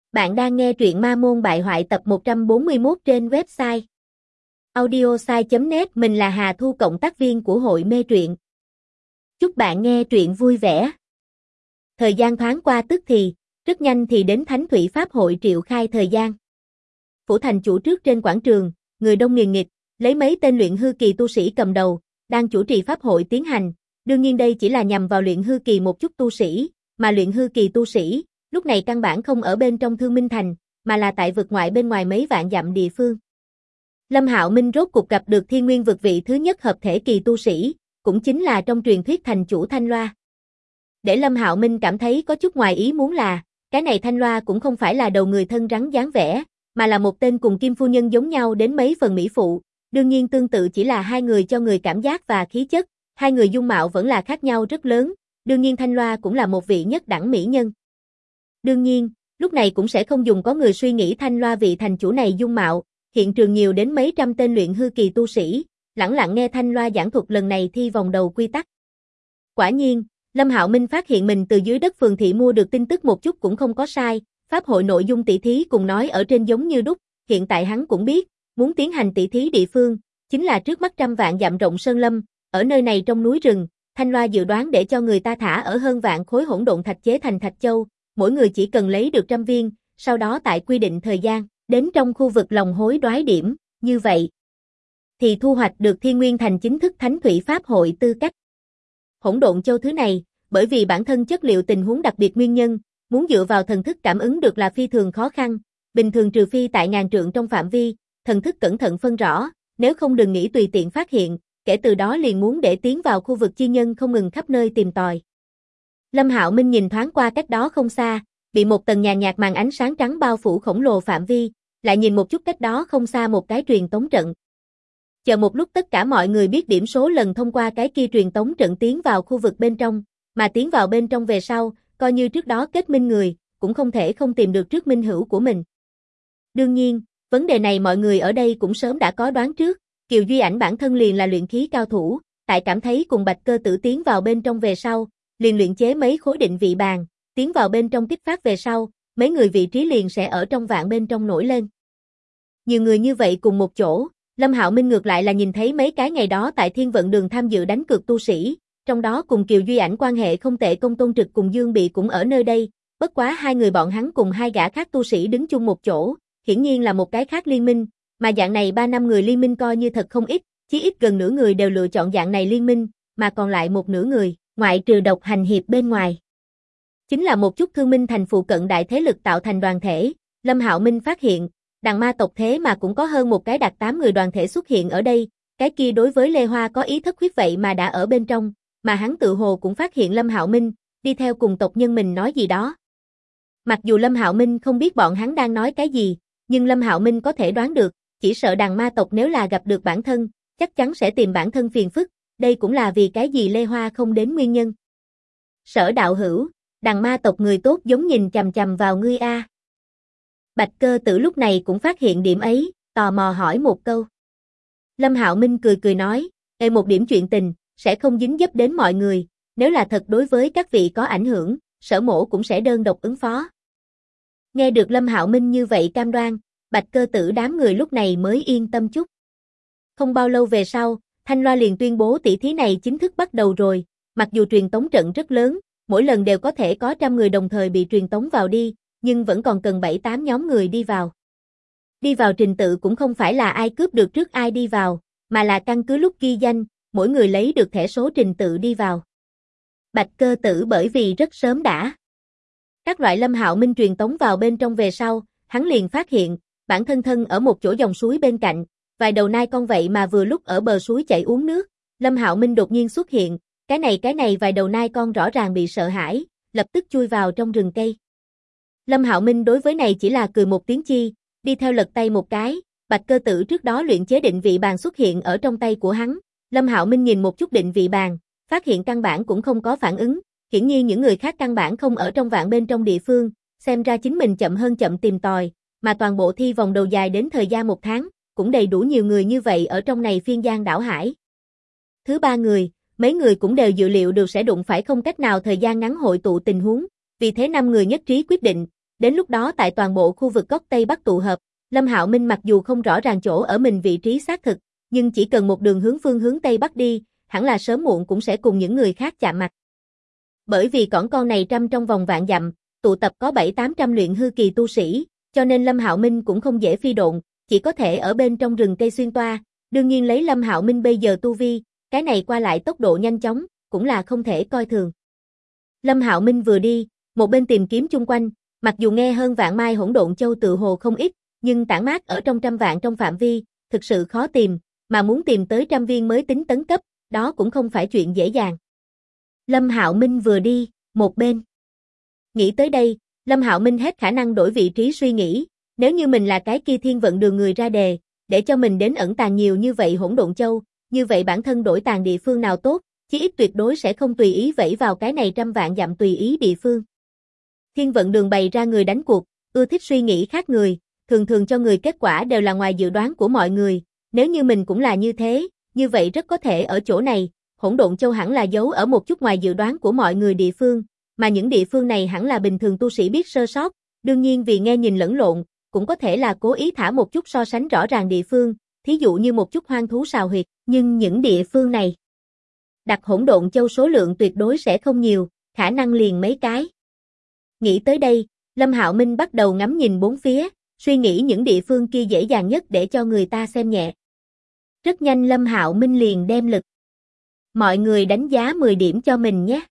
Bạn đang nghe truyện Ma Môn Bại Hoại tập 141 trên website audiosai.net. Mình là Hà Thu, cộng tác viên của hội mê truyện. Chúc bạn nghe truyện vui vẻ. Thời gian thoáng qua tức thì, rất nhanh thì đến Thánh Thủy Pháp hội triệu khai thời gian. Phủ thành chủ trước trên quảng trường, người đông nghìn nghịt, lấy mấy tên luyện hư kỳ tu sĩ cầm đầu, đang chủ trì pháp hội tiến hành. Đương nhiên đây chỉ là nhằm vào luyện hư kỳ một chút tu sĩ, mà luyện hư kỳ tu sĩ lúc này căn bản không ở bên trong Thương Minh Thành, mà là tại vực ngoại bên ngoài mấy vạn dặm địa phương. Lâm Hạo Minh rốt cục gặp được Thiên Nguyên vực vị thứ nhất hợp thể kỳ tu sĩ, cũng chính là trong truyền thuyết thành chủ Thanh Loa. Để Lâm Hạo Minh cảm thấy có chút ngoài ý muốn là, cái này Thanh Loa cũng không phải là đầu người thân rắn dáng vẻ, mà là một tên cùng Kim Phu Nhân giống nhau đến mấy phần mỹ phụ. Đương nhiên tương tự chỉ là hai người cho người cảm giác và khí chất, hai người dung mạo vẫn là khác nhau rất lớn. Đương nhiên Thanh Loa cũng là một vị nhất đẳng mỹ nhân. Đương nhiên, lúc này cũng sẽ không dùng có người suy nghĩ Thanh Loa vị thành chủ này dung mạo, hiện trường nhiều đến mấy trăm tên luyện hư kỳ tu sĩ, lẳng lặng nghe Thanh Loa giảng thuật lần này thi vòng đầu quy tắc. Quả nhiên, Lâm Hạo Minh phát hiện mình từ dưới đất phường thị mua được tin tức một chút cũng không có sai, pháp hội nội dung tỷ thí cùng nói ở trên giống như đúc, hiện tại hắn cũng biết, muốn tiến hành tỷ thí địa phương, chính là trước mắt trăm vạn dặm rộng sơn lâm, ở nơi này trong núi rừng, Thanh Loa dự đoán để cho người ta thả ở hơn vạn khối hỗn độn thạch chế thành thạch châu, mỗi người chỉ cần lấy được 100 viên, sau đó tại quy định thời gian, đến trong khu vực lòng hối đoái điểm, như vậy thì thu hoạch được Thiên Nguyên Thành chính thức Thánh Thủy Pháp hội tư cách. Hỗn độn châu thứ này, bởi vì bản thân chất liệu tình huống đặc biệt nguyên nhân, muốn dựa vào thần thức cảm ứng được là phi thường khó khăn, bình thường trừ phi tại ngàn trượng trong phạm vi, thần thức cẩn thận phân rõ, nếu không đừng nghĩ tùy tiện phát hiện, kể từ đó liền muốn để tiến vào khu vực chi nhân không ngừng khắp nơi tìm tòi. Lâm Hạo Minh nhìn thoáng qua cách đó không xa, bị một tầng nhàn nhạt màn ánh sáng trắng bao phủ khổng lồ phạm vi, lại nhìn một chút cách đó không xa một cái truyền tống trận. Chờ một lúc tất cả mọi người biết điểm số lần thông qua cái kia truyền tống trận tiến vào khu vực bên trong, mà tiến vào bên trong về sau, coi như trước đó kết minh người, cũng không thể không tìm được trước minh hữu của mình. Đương nhiên, vấn đề này mọi người ở đây cũng sớm đã có đoán trước, Kiều Duy Ảnh bản thân liền là luyện khí cao thủ, tại cảm thấy cùng Bạch Cơ Tử tiến vào bên trong về sau, liền luyện chế mấy khối định vị bàn, tiến vào bên trong kích phát về sau, mấy người vị trí liền sẽ ở trong vạn bên trong nổi lên. Nhiều người như vậy cùng một chỗ, Lâm Hạo Minh ngược lại là nhìn thấy mấy cái ngày đó tại Thiên Vận Đường tham dự đánh cược tu sĩ, trong đó cùng Kiều Duy Ảnh quan hệ không tệ Công Tôn Trực cùng Dương Bị cũng ở nơi đây, bất quá hai người bọn hắn cùng hai gã khác tu sĩ đứng chung một chỗ, hiển nhiên là một cái khác liên minh, mà dạng này 3 năm người liên minh coi như thật không ít, chí ít gần nửa người đều lựa chọn dạng này liên minh, mà còn lại một nửa người, ngoại trừ Độc Hành Hiệp bên ngoài, chính là một chút Thương Minh Thành phụ cận đại thế lực tạo thành đoàn thể. Lâm Hạo Minh phát hiện, đằng ma tộc thế mà cũng có hơn một cái đạt 8 người đoàn thể xuất hiện ở đây, cái kia đối với Lê Hoa có ý thất huyết vậy mà đã ở bên trong, mà hắn tự hồ cũng phát hiện Lâm Hạo Minh, đi theo cùng tộc nhân mình nói gì đó. Mặc dù Lâm Hạo Minh không biết bọn hắn đang nói cái gì, nhưng Lâm Hạo Minh có thể đoán được, chỉ sợ đằng ma tộc nếu là gặp được bản thân, chắc chắn sẽ tìm bản thân phiền phức, đây cũng là vì cái gì Lê Hoa không đến nguyên nhân. Sở đạo hữu, đằng ma tộc người tốt giống nhìn chằm chằm vào ngươi a. Bạch Cơ Tử lúc này cũng phát hiện điểm ấy, tò mò hỏi một câu. Lâm Hạo Minh cười cười nói, một điểm chuyện tình, sẽ không dính dấp đến mọi người, nếu là thật đối với các vị có ảnh hưởng, Sở mỗ cũng sẽ đơn độc ứng phó. Nghe được Lâm Hạo Minh như vậy cam đoan, Bạch Cơ Tử đám người lúc này mới yên tâm chút. Không bao lâu về sau, Thanh Loa liền tuyên bố tỷ thí này chính thức bắt đầu rồi, mặc dù truyền tống trận rất lớn, mỗi lần đều có thể có 100 người đồng thời bị truyền tống vào đi, nhưng vẫn còn cần 7-8 nhóm người đi vào. Đi vào trình tự cũng không phải là ai cướp được trước ai đi vào, mà là căn cứ lúc ghi danh, mỗi người lấy được thẻ số trình tự đi vào. Bạch Cơ Tử bởi vì rất sớm đã các loại Lâm Hạo Minh truyền tống vào bên trong về sau, hắn liền phát hiện, bản thân thân ở một chỗ dòng suối bên cạnh, vài đầu nai con vậy mà vừa lúc ở bờ suối chạy uống nước, Lâm Hạo Minh đột nhiên xuất hiện, cái này vài đầu nai con rõ ràng bị sợ hãi, lập tức chui vào trong rừng cây. Lâm Hạo Minh đối với này chỉ là cười một tiếng chi, đi theo lật tay một cái, Bạch Cơ Tử trước đó luyện chế định vị bàn xuất hiện ở trong tay của hắn, Lâm Hạo Minh nhìn một chút định vị bàn, phát hiện căn bản cũng không có phản ứng, hiển nhiên những người khác căn bản không ở trong vạn bên trong địa phương, xem ra chính mình chậm hơn chậm tìm tòi, mà toàn bộ thi vòng đầu dài đến thời gian 1 tháng, cũng đầy đủ nhiều người như vậy ở trong này phiên giang đảo hải. Thứ 3 người, mấy người cũng đều dự liệu được sẽ đụng phải không cách nào thời gian ngắn hội tụ tình huống, vì thế 5 người nhất trí quyết định, Đến lúc đó tại toàn bộ khu vực góc Tây Bắc tụ hợp, Lâm Hạo Minh mặc dù không rõ ràng chỗ ở mình vị trí xác thực, nhưng chỉ cần một đường hướng phương hướng Tây Bắc đi, hẳn là sớm muộn cũng sẽ cùng những người khác chạm mặt. Bởi vì con này trăm trong vòng vạn dặm, tụ tập có 7-800 luyện hư kỳ tu sĩ, cho nên Lâm Hạo Minh cũng không dễ phi độn, chỉ có thể ở bên trong rừng cây xuyên toa, đương nhiên lấy Lâm Hạo Minh bây giờ tu vi, cái này qua lại tốc độ nhanh chóng, cũng là không thể coi thường. Lâm Hạo Minh vừa đi, một bên tìm kiếm chung quanh, mặc dù nghe hơn vạn mai hỗn độn châu tự hồ không ít, nhưng tản mát ở trong trăm vạn trong phạm vi, thực sự khó tìm, mà muốn tìm tới 100 viên mới tính tấn cấp, đó cũng không phải chuyện dễ dàng. Lâm Hạo Minh vừa đi, một bên. Nghĩ tới đây, Lâm Hạo Minh hết khả năng đổi vị trí suy nghĩ, nếu như mình là cái kia thiên vận đường người ra đề, để cho mình đến ẩn tàng nhiều như vậy hỗn độn châu, như vậy bản thân đổi tàng địa phương nào tốt, chí ít tuyệt đối sẽ không tùy ý vẫy vào cái này trăm vạn dặm tùy ý địa phương. Thiên vận đường bày ra người đánh cuộc, ưa thích suy nghĩ khác người, thường thường cho người kết quả đều là ngoài dự đoán của mọi người, nếu như mình cũng là như thế, như vậy rất có thể ở chỗ này, hỗn độn châu hẳn là giấu ở một chút ngoài dự đoán của mọi người địa phương, mà những địa phương này hẳn là bình thường tu sĩ biết sơ sót, đương nhiên vì nghe nhìn lẫn lộn, cũng có thể là cố ý thả một chút so sánh rõ ràng địa phương, thí dụ như một chút hoang thú sào huyệt, nhưng những địa phương này đặt hỗn độn châu số lượng tuyệt đối sẽ không nhiều, khả năng liền mấy cái. Nghĩ tới đây, Lâm Hạo Minh bắt đầu ngắm nhìn bốn phía, suy nghĩ những địa phương kia dễ dàng nhất để cho người ta xem nhẹ. Rất nhanh Lâm Hạo Minh liền đem lực. Mọi người đánh giá 10 điểm cho mình nhé.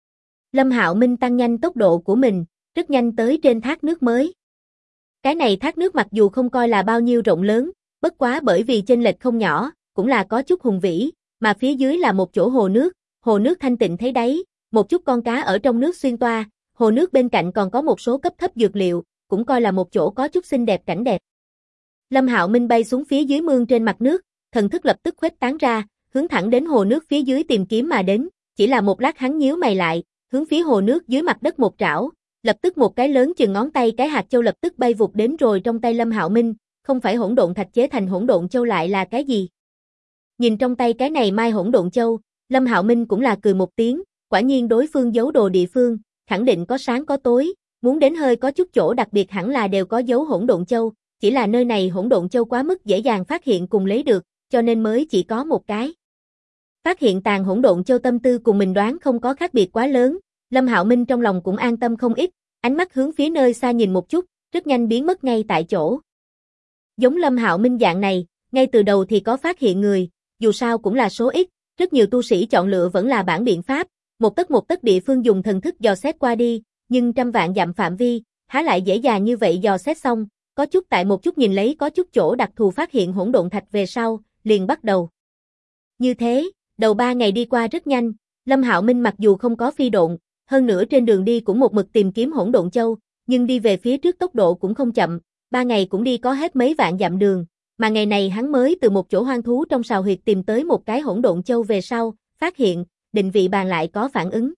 Lâm Hạo Minh tăng nhanh tốc độ của mình, rất nhanh tới trên thác nước mới. Cái này thác nước mặc dù không coi là bao nhiêu rộng lớn, bất quá bởi vì chênh lệch không nhỏ, cũng là có chút hùng vĩ, mà phía dưới là một chỗ hồ nước thanh tịnh thấy đáy, một chút con cá ở trong nước xuyên toa, hồ nước bên cạnh còn có một số cấp thấp dược liệu, cũng coi là một chỗ có chút xinh đẹp cảnh đẹp. Lâm Hạo Minh bay xuống phía dưới mương trên mặt nước, thần thức lập tức khuếch tán ra, hướng thẳng đến hồ nước phía dưới tìm kiếm mà đến, chỉ là một lát hắn nhíu mày lại, hướng phía hồ nước dưới mặt đất một trảo, lập tức một cái lớn chừng ngón tay cái hạt châu lập tức bay vụt đến rồi trong tay Lâm Hạo Minh, không phải hỗn độn thạch chế thành hỗn độn châu lại là cái gì? Nhìn trong tay cái này mai hỗn độn châu, Lâm Hạo Minh cũng là cười một tiếng, quả nhiên đối phương giấu đồ địa phương, khẳng định có sáng có tối, muốn đến hơi có chút chỗ đặc biệt hẳn là đều có dấu hỗn độn châu, chỉ là nơi này hỗn độn châu quá mức dễ dàng phát hiện cùng lấy được, cho nên mới chỉ có một cái. Phát hiện tàn hỗn độn châu tâm tư cùng mình đoán không có khác biệt quá lớn, Lâm Hạo Minh trong lòng cũng an tâm không ít, ánh mắt hướng phía nơi xa nhìn một chút, rất nhanh biến mất ngay tại chỗ. Giống Lâm Hạo Minh dạng này, ngay từ đầu thì có phát hiện người, dù sao cũng là số ít, rất nhiều tu sĩ chọn lựa vẫn là bản biện pháp, một tấc địa phương dùng thần thức dò xét qua đi, nhưng trăm vạn dặm phạm vi, há lại dễ dàng như vậy dò xét xong, có chút tại một chút nhìn lấy có chút chỗ đặc thù phát hiện hỗn độn thạch về sau, liền bắt đầu. Như thế, đầu 3 ngày đi qua rất nhanh, Lâm Hạo Minh mặc dù không có phi độn, hơn nữa trên đường đi cũng một mực tìm kiếm hỗn độn châu, nhưng đi về phía trước tốc độ cũng không chậm, 3 ngày cũng đi có hết mấy vạn dặm đường, mà ngày này hắn mới từ một chỗ hoang thú trong sào huyệt tìm tới một cái hỗn độn châu về sau, phát hiện, định vị bàn lại có phản ứng.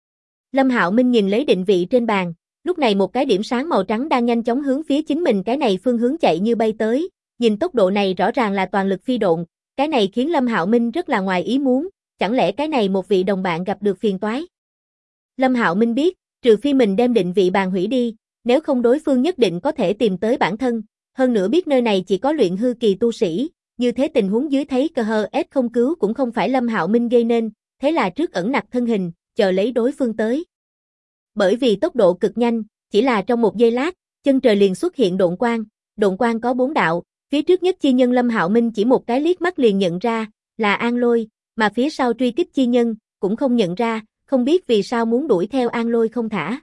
Lâm Hạo Minh nhìn lấy định vị trên bàn, lúc này một cái điểm sáng màu trắng đang nhanh chóng hướng phía chính mình cái này phương hướng chạy như bay tới, nhìn tốc độ này rõ ràng là toàn lực phi độn, cái này khiến Lâm Hạo Minh rất là ngoài ý muốn, chẳng lẽ cái này một vị đồng bạn gặp được phiền toái. Lâm Hạo Minh biết, trừ phi mình đem định vị bàn hủy đi, nếu không đối phương nhất định có thể tìm tới bản thân, hơn nữa biết nơi này chỉ có luyện hư kỳ tu sĩ, như thế tình huống dưới thấy cơ hờ ép không cứu cũng không phải Lâm Hạo Minh gây nên, thế là trước ẩn nặc thân hình, chờ lấy đối phương tới. Bởi vì tốc độ cực nhanh, chỉ là trong một giây lát, chân trời liền xuất hiện độn quang có 4 đạo, phía trước nhất chi nhân Lâm Hạo Minh chỉ một cái liếc mắt liền nhận ra, là An Lôi, mà phía sau truy kích chi nhân, cũng không nhận ra, không biết vì sao muốn đuổi theo An Lôi không thả.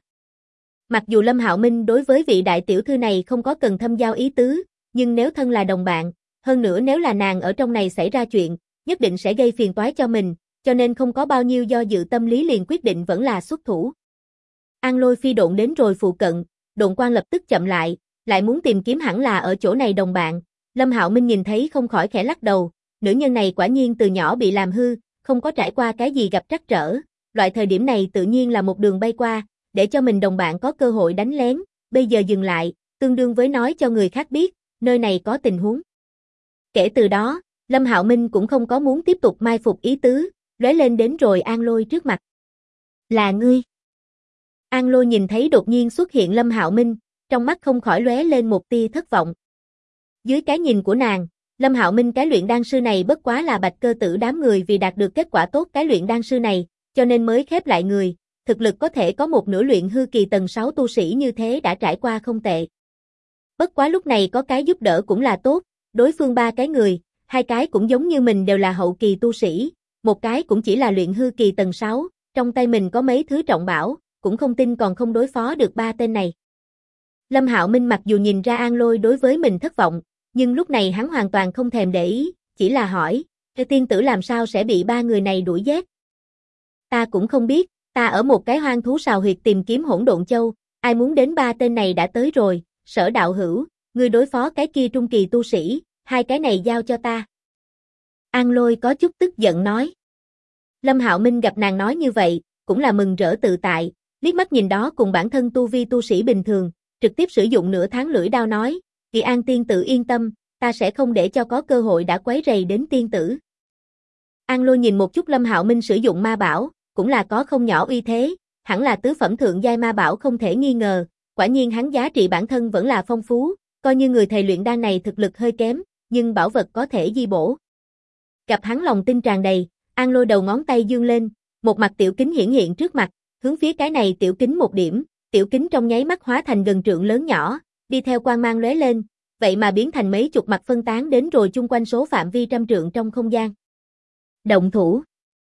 Mặc dù Lâm Hạo Minh đối với vị đại tiểu thư này không có cần thâm giao ý tứ, nhưng nếu thân là đồng bạn, hơn nữa nếu là nàng ở trong này xảy ra chuyện, nhất định sẽ gây phiền toái cho mình, cho nên không có bao nhiêu do dự tâm lý liền quyết định vẫn là xuất thủ. An Lôi phi độn đến rồi phụ cận, độn quang lập tức chậm lại muốn tìm kiếm hẳn là ở chỗ này đồng bạn. Lâm Hạo Minh nhìn thấy không khỏi khẽ lắc đầu, nữ nhân này quả nhiên từ nhỏ bị làm hư, không có trải qua cái gì gặp trắc trở, loại thời điểm này tự nhiên là một đường bay qua, để cho mình đồng bạn có cơ hội đánh lén, bây giờ dừng lại, tương đương với nói cho người khác biết, nơi này có tình huống. Kể từ đó, Lâm Hạo Minh cũng không có muốn tiếp tục mai phục ý tứ, lóe lên đến rồi An Lôi trước mặt. Là ngươi. An Lôi nhìn thấy đột nhiên xuất hiện Lâm Hạo Minh, trong mắt không khỏi lóe lên một tia thất vọng. Dưới cái nhìn của nàng, Lâm Hạo Minh cái luyện đan sư này bất quá là Bạch Cơ Tử đám người vì đạt được kết quả tốt cái luyện đan sư này, cho nên mới khép lại người, thực lực có thể có một nửa luyện hư kỳ tầng 6 tu sĩ như thế đã trải qua không tệ. Bất quá lúc này có cái giúp đỡ cũng là tốt, đối phương 3 cái người, 2 cái cũng giống như mình đều là hậu kỳ tu sĩ, một cái cũng chỉ là luyện hư kỳ tầng 6, trong tay mình có mấy thứ trọng bảo, cũng không tin còn không đối phó được 3 tên này. Lâm Hạo Minh mặc dù nhìn ra An Lôi đối với mình thất vọng, nhưng lúc này hắn hoàn toàn không thèm để ý, chỉ là hỏi, tiên tử làm sao sẽ bị 3 người này đuổi giết? Ta cũng không biết, ta ở một cái hoang thú sào huyệt tìm kiếm hỗn độn châu, ai muốn đến 3 tên này đã tới rồi, Sở đạo hữu, ngươi đối phó cái kia trung kỳ tu sĩ, 2 cái này giao cho ta. An Lôi có chút tức giận nói. Lâm Hạo Minh gặp nàng nói như vậy, cũng là mừng rỡ tự tại, liếc mắt nhìn đó cùng bản thân tu vi tu sĩ bình thường, trực tiếp sử dụng nửa tháng lưỡi đao nói, Kỳ An tiên tử yên tâm, ta sẽ không để cho có cơ hội đã quấy rầy đến tiên tử. An Lôi nhìn một chút Lâm Hạo Minh sử dụng ma bảo, cũng là có không nhỏ uy thế, hẳn là tứ phẩm thượng giai ma bảo không thể nghi ngờ, quả nhiên hắn giá trị bản thân vẫn là phong phú, coi như người thầy luyện đan này thực lực hơi kém, nhưng bảo vật có thể di bổ. Gặp hắn lòng tin tràn đầy, An Lôi đầu ngón tay dương lên, một mặt tiểu kính hiển hiện trước mặt, hướng phía cái này tiểu kính một điểm, tiểu kính trong nháy mắt hóa thành gần trượng lớn nhỏ, đi theo quang mang lóe lên, vậy mà biến thành mấy chục mặt phân tán đến rồi chung quanh số phạm vi trăm trượng trong không gian. Động thủ.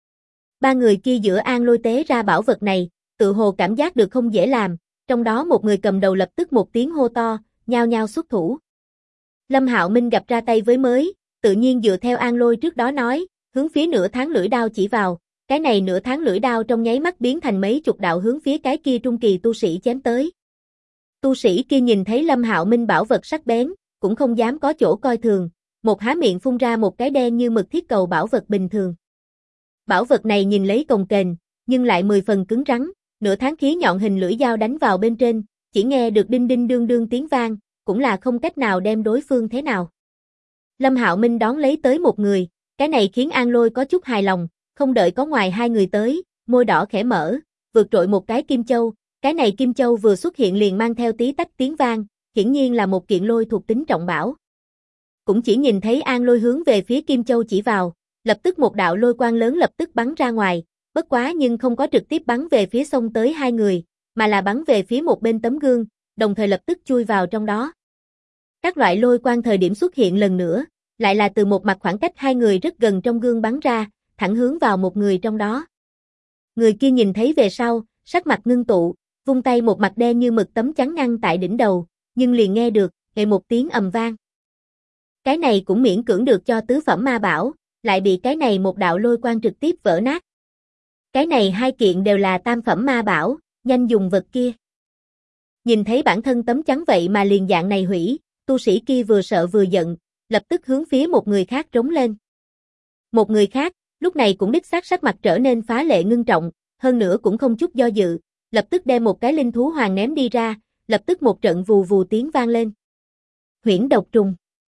3 người kia giữa An Lôi tế ra bảo vật này, tự hồ cảm giác được không dễ làm, trong đó một người cầm đầu lập tức một tiếng hô to, nhao nhao xuất thủ. Lâm Hạo Minh gặp ra tay với mới, tự nhiên dựa theo An Lôi trước đó nói, hướng phía nửa tháng lưỡi đao chỉ vào, cái này nửa tháng lưỡi đao trong nháy mắt biến thành mấy chục đạo hướng phía cái kia trung kỳ tu sĩ chém tới. Tu sĩ kia nhìn thấy Lâm Hạo Minh bảo vật sắc bén, cũng không dám có chỗ coi thường, một há miệng phun ra một cái đen như mực thiết cầu bảo vật bình thường. Bảo vật này nhìn lấy cồng kềnh, nhưng lại 10 phần cứng rắn, nửa tháng khí nhọn hình lưỡi dao đánh vào bên trên, chỉ nghe được đinh đinh đương đương tiếng vang, cũng là không cách nào đem đối phương thế nào. Lâm Hạo Minh đón lấy tới một người, cái này khiến An Lôi có chút hài lòng, không đợi có ngoài 2 người tới, môi đỏ khẽ mở, vượt trội một cái kim châu, cái này kim châu vừa xuất hiện liền mang theo tí tách tiếng vang, hiển nhiên là một kiện lôi thuộc tính trọng bảo. Cũng chỉ nhìn thấy An Lôi hướng về phía kim châu chỉ vào, lập tức một đạo lôi quang lớn lập tức bắn ra ngoài, bất quá nhưng không có trực tiếp bắn về phía xông tới 2 người, mà là bắn về phía một bên tấm gương, đồng thời lập tức chui vào trong đó. Các loại lôi quang thời điểm xuất hiện lần nữa, lại là từ một mặt khoảng cách 2 người rất gần trong gương bắn ra, thẳng hướng vào một người trong đó. Người kia nhìn thấy về sau, sắc mặt ngưng tụ, vung tay một mặt đen như mực tấm chắn ngăn tại đỉnh đầu, nhưng liền nghe được, nghe một tiếng ầm vang. Cái này cũng miễn cưỡng được cho tứ phẩm ma bảo, lại bị cái này một đạo lôi quang trực tiếp vỡ nát. Cái này 2 kiện đều là tam phẩm ma bảo, nhanh dùng vật kia. Nhìn thấy bản thân tấm chắn vậy mà liền dạng này hủy, tu sĩ kia vừa sợ vừa giận, lập tức hướng phía một người khác trống lên. Một người khác, lúc này cũng đích xác sắc mặt trở nên phá lệ ngưng trọng, hơn nữa cũng không chút do dự, lập tức đem một cái linh thú hoàng ném đi ra, lập tức một trận vù vù tiếng vang lên. Huyễn độc trùng.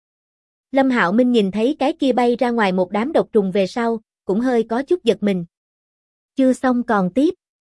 Lâm Hạo Minh nhìn thấy cái kia bay ra ngoài một đám độc trùng về sau, cũng hơi có chút giật mình. Chưa xong còn tiếp.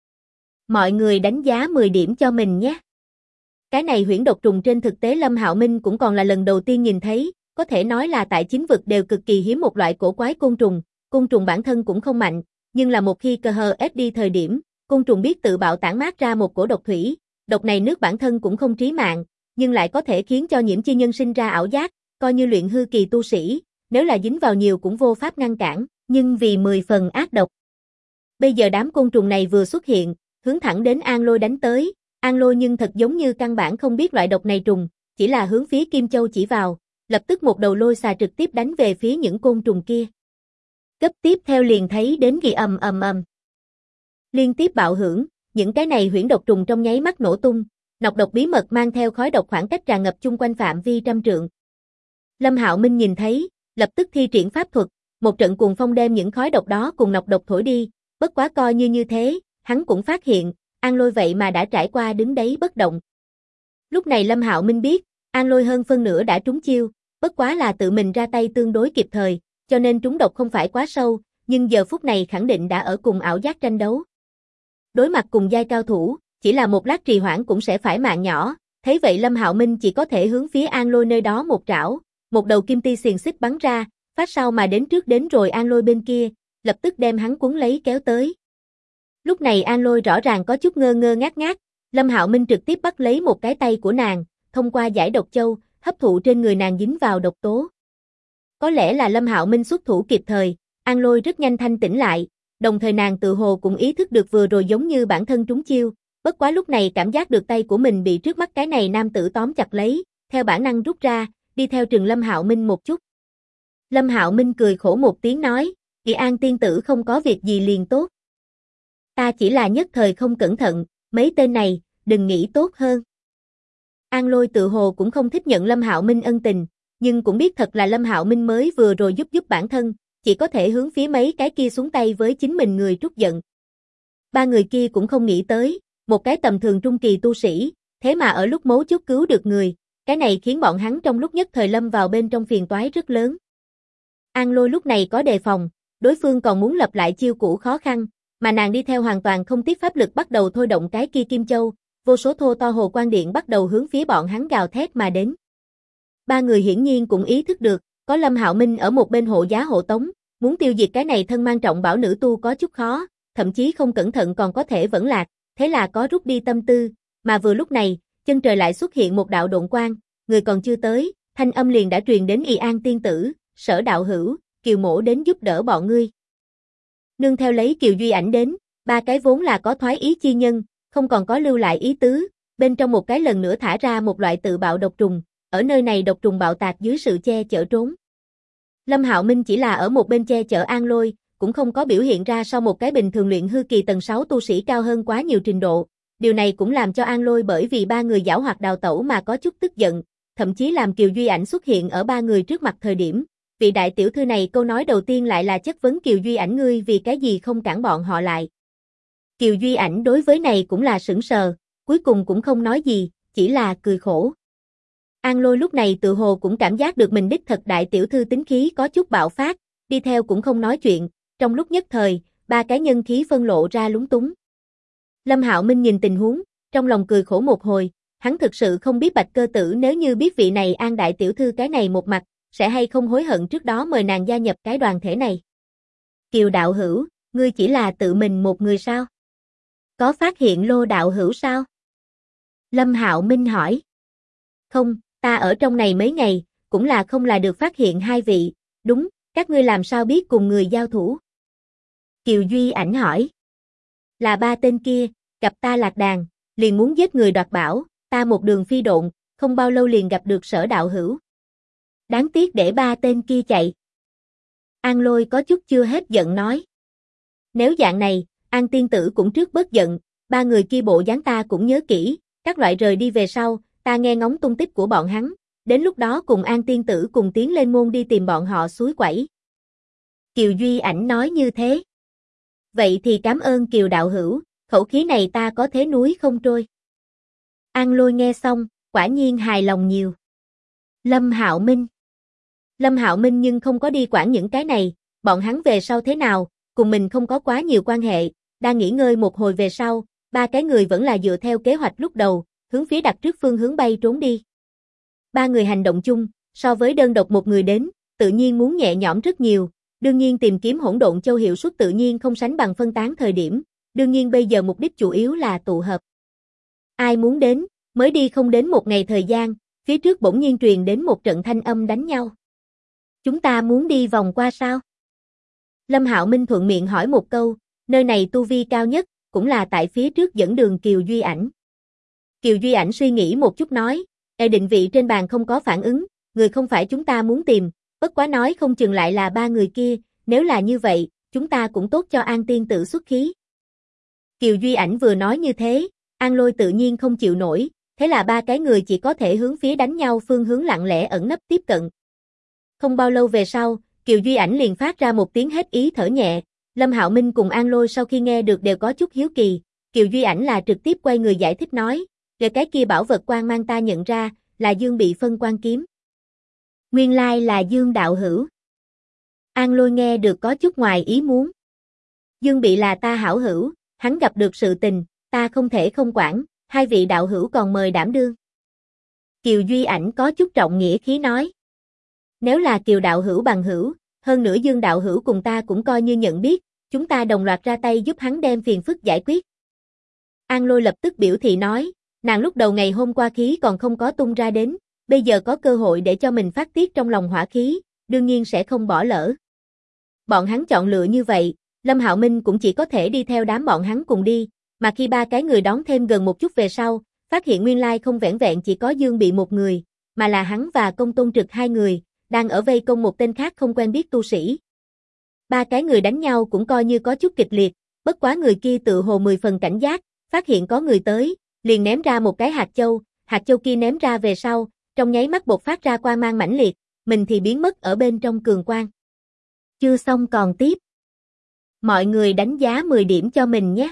Mọi người đánh giá 10 điểm cho mình nhé. Cái này huyễn độc trùng trên thực tế Lâm Hạo Minh cũng còn là lần đầu tiên nhìn thấy, có thể nói là tại chính vực đều cực kỳ hiếm một loại cổ quái côn trùng bản thân cũng không mạnh, nhưng là một khi cơ hờ ép đi thời điểm, côn trùng biết tự bạo tản mát ra một cổ độc thủy, độc này nước bản thân cũng không trí mạng, nhưng lại có thể khiến cho nhiễm chi nhân sinh ra ảo giác, coi như luyện hư kỳ tu sĩ, nếu là dính vào nhiều cũng vô pháp ngăn cản, nhưng vì 10 phần ác độc. Bây giờ đám côn trùng này vừa xuất hiện, hướng thẳng đến An Lôi đánh tới, An Lôi nhưng thật giống như căn bản không biết loại độc này trùng, chỉ là hướng phía Kim Châu chỉ vào, lập tức một đầu lôi xà trực tiếp đánh về phía những côn trùng kia. Cấp tiếp theo liền thấy đến ghi ầm ầm ầm. Liên tiếp bạo hưởng, những cái này huyễn độc trùng trong nháy mắt nổ tung, nọc độc bí mật mang theo khói độc khoảng cách tràn ngập chung quanh phạm vi trăm trượng. Lâm Hạo Minh nhìn thấy, lập tức thi triển pháp thuật, một trận cuồng phong đem những khói độc đó cùng nọc độc thổi đi, bất quá coi như thế, hắn cũng phát hiện, An Lôi vậy mà đã trải qua đứng đấy bất động. Lúc này Lâm Hạo Minh biết, An Lôi hơn phân nửa đã trúng chiêu, bất quá là tự mình ra tay tương đối kịp thời, cho nên trúng độc không phải quá sâu, nhưng giờ phút này khẳng định đã ở cùng ảo giác tranh đấu. Đối mặt cùng giai cao thủ, chỉ là một lát trì hoãn cũng sẽ phải mạng nhỏ, Thấy vậy Lâm Hạo Minh chỉ có thể hướng phía An Lôi nơi đó một trảo, một đầu kim ti xiềng xích bắn ra, phát sau mà đến trước đến rồi An Lôi bên kia, lập tức đem hắn cuốn lấy kéo tới. Lúc này An Lôi rõ ràng có chút ngơ ngơ ngác ngác, Lâm Hạo Minh trực tiếp bắt lấy một cái tay của nàng, thông qua giải độc châu, hấp thụ trên người nàng dính vào độc tố. Có lẽ là Lâm Hạo Minh xuất thủ kịp thời, An Lôi rất nhanh thanh tỉnh lại, đồng thời nàng tự hồ cũng ý thức được vừa rồi giống như bản thân trúng chiêu, bất quá lúc này cảm giác được tay của mình bị trước mắt cái này nam tử tóm chặt lấy, theo bản năng rút ra, đi theo trừng Lâm Hạo Minh một chút. Lâm Hạo Minh cười khổ một tiếng nói, Kỳ An tiên tử không có việc gì liền tốt. Ta chỉ là nhất thời không cẩn thận, mấy tên này, đừng nghĩ tốt hơn. An Lôi tự hồ cũng không thích nhận Lâm Hạo Minh ân tình, nhưng cũng biết thật là Lâm Hạo Minh mới vừa rồi giúp bản thân, chỉ có thể hướng phía mấy cái kia xuống tay với chính mình người trút giận. Ba người kia cũng không nghĩ tới, một cái tầm thường trung kỳ tu sĩ, thế mà ở lúc mấu chốt cứu được người, cái này khiến bọn hắn trong lúc nhất thời lâm vào bên trong phiền toái rất lớn. An Lôi lúc này có đề phòng, đối phương còn muốn lập lại chiêu cũ khó khăn, mà nàng đi theo hoàn toàn không tiếc pháp lực bắt đầu thôi động cái kia kim châu, vô số thô to hồ quang điện bắt đầu hướng phía bọn hắn gào thét mà đến. Ba người hiển nhiên cũng ý thức được, có Lâm Hạo Minh ở một bên hộ giá hộ tống, muốn tiêu diệt cái này thân mang trọng bảo nữ tu có chút khó, thậm chí không cẩn thận còn có thể vẫn lạc, thế là có rút đi tâm tư, mà vừa lúc này, chân trời lại xuất hiện một đạo độn quang, người còn chưa tới, thanh âm liền đã truyền đến Kỳ An tiên tử, Sở đạo hữu, Kiều mỗ đến giúp đỡ bọn ngươi. Nương theo lấy Kiều Duy Ảnh đến, ba cái vốn là có thoái ý chi nhân, không còn có lưu lại ý tứ, bên trong một cái lần nữa thả ra một loại tự bạo độc trùng, ở nơi này độc trùng bạo tạc dưới sự che chở trốn. Lâm Hạo Minh chỉ là ở một bên che chở An Lôi, cũng không có biểu hiện ra so một cái bình thường luyện hư kỳ tầng 6 tu sĩ cao hơn quá nhiều trình độ, điều này cũng làm cho An Lôi bởi vì ba người giảo hoạt đào tẩu mà có chút tức giận, thậm chí làm Kiều Duy Ảnh xuất hiện ở ba người trước mặt thời điểm. Vị đại tiểu thư này câu nói đầu tiên lại là chất vấn Kiều Duy Ảnh ngươi vì cái gì không cản bọn họ lại. Kiều Duy Ảnh đối với này cũng là sững sờ, cuối cùng cũng không nói gì, chỉ là cười khổ. An Lôi lúc này tự hồ cũng cảm giác được mình đích thật đại tiểu thư tính khí có chút bạo phát, đi theo cũng không nói chuyện, trong lúc nhất thời, ba cái nhân khí phân lộ ra lúng túng. Lâm Hạo Minh nhìn tình huống, trong lòng cười khổ một hồi, hắn thực sự không biết Bạch Cơ Tử nếu như biết vị này An đại tiểu thư cái này một mặt, sẽ hay không hối hận trước đó mời nàng gia nhập cái đoàn thể này. Kiều đạo hữu, ngươi chỉ là tự mình một người sao? Có phát hiện Lô đạo hữu sao? Lâm Hạo Minh hỏi. Không, ta ở trong này mấy ngày, cũng là không là được phát hiện hai vị, đúng, các ngươi làm sao biết cùng người giao thủ? Kiều Duy Ảnh hỏi. Là ba tên kia, gặp ta lạc đàn, liền muốn giết người đoạt bảo, ta một đường phi độn, không bao lâu liền gặp được Sở đạo hữu. Đáng tiếc để ba tên kia chạy. An Lôi có chút chưa hết giận nói. Nếu dạng này, An tiên tử cũng trước bớt giận, ba người kia bộ dáng ta cũng nhớ kỹ, các loại rời đi về sau, ta nghe ngóng tung tích của bọn hắn, đến lúc đó cùng An tiên tử cùng tiến lên môn đi tìm bọn họ suối quẩy. Kiều Duy Ảnh nói như thế. Vậy thì cảm ơn Kiều đạo hữu, khẩu khí này ta có thế núi không trôi. An Lôi nghe xong, quả nhiên hài lòng nhiều. Lâm Hạo Minh nhưng không có đi quản những cái này, bọn hắn về sau thế nào, cùng mình không có quá nhiều quan hệ, đang nghỉ ngơi một hồi về sau, ba cái người vẫn là dựa theo kế hoạch lúc đầu, hướng phía đặt trước phương hướng bay trốn đi. Ba người hành động chung, so với đơn độc một người đến, tự nhiên muốn nhẹ nhõm rất nhiều, đương nhiên tìm kiếm hỗn độn châu hiệu suất tự nhiên không sánh bằng phân tán thời điểm, đương nhiên bây giờ mục đích chủ yếu là tụ hợp. Ai muốn đến, mới đi không đến một ngày thời gian, phía trước bỗng nhiên truyền đến một trận thanh âm đánh nhau. Chúng ta muốn đi vòng qua sao? Lâm Hạo Minh thuận miệng hỏi một câu, nơi này tu vi cao nhất, cũng là tại phía trước dẫn đường Kiều Duy Ảnh. Kiều Duy Ảnh suy nghĩ một chút nói, định vị trên bàn không có phản ứng, người không phải chúng ta muốn tìm, bất quá nói không chừng lại là ba người kia, nếu là như vậy, chúng ta cũng tốt cho An tiên tử xuất khí. Kiều Duy Ảnh vừa nói như thế, An Lôi tự nhiên không chịu nổi, thế là ba cái người chỉ có thể hướng phía đánh nhau phương hướng lặng lẽ ẩn nấp tiếp cận. Không bao lâu về sau, Kiều Duy Ảnh liền phát ra một tiếng hết ý thở nhẹ, Lâm Hạo Minh cùng An Lôi sau khi nghe được đều có chút hiếu kỳ, Kiều Duy Ảnh là trực tiếp quay người giải thích nói, về cái kia bảo vật quang mang ta nhận ra, là Dương Bị phân quan kiếm. Nguyên lai là Dương đạo hữu. An Lôi nghe được có chút ngoài ý muốn. Dương Bị là ta hảo hữu, hắn gặp được sự tình, ta không thể không quản, hai vị đạo hữu còn mời đảm đương. Kiều Duy Ảnh có chút trọng nghĩa khí nói. Nếu là Kiều đạo hữu bằng hữu, hơn nữa Dương đạo hữu cùng ta cũng coi như nhận biết, chúng ta đồng loạt ra tay giúp hắn đem phiền phức giải quyết. An Lôi lập tức biểu thị nói, nàng lúc đầu ngày hôm qua khí còn không có tung ra đến, bây giờ có cơ hội để cho mình phát tiết trong lòng hỏa khí, đương nhiên sẽ không bỏ lỡ. Bọn hắn chọn lựa như vậy, Lâm Hạo Minh cũng chỉ có thể đi theo đám bọn hắn cùng đi, mà khi ba cái người đón thêm gần một chút về sau, phát hiện nguyên lai không vẻn vẹn chỉ có Dương Bị một người, mà là hắn và Công Tôn Trực hai người, đang ở vây công một tên khác không quen biết tu sĩ. Ba cái người đánh nhau cũng coi như có chút kịch liệt, bất quá người kia tự hồ 10 phần cảnh giác, phát hiện có người tới, liền ném ra một cái hạt châu kia ném ra về sau, trong nháy mắt bộc phát ra quang mang mãnh liệt, mình thì biến mất ở bên trong cường quang. Chưa xong còn tiếp. Mọi người đánh giá 10 điểm cho mình nhé.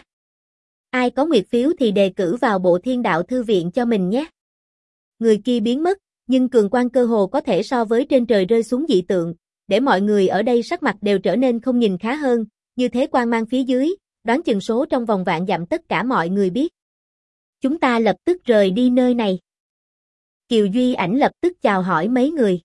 Ai có nguyệt phiếu thì đề cử vào Bộ Thiên Đạo Thư Viện cho mình nhé. Người kia biến mất, nhưng cường quang cơ hồ có thể so với trên trời rơi xuống dị tượng, để mọi người ở đây sắc mặt đều trở nên không nhìn khá hơn, như thế quang mang phía dưới, đoán chừng số trong vòng vạn dặm tất cả mọi người biết. Chúng ta lập tức rời đi nơi này. Kiều Duy Ảnh lập tức chào hỏi mấy người.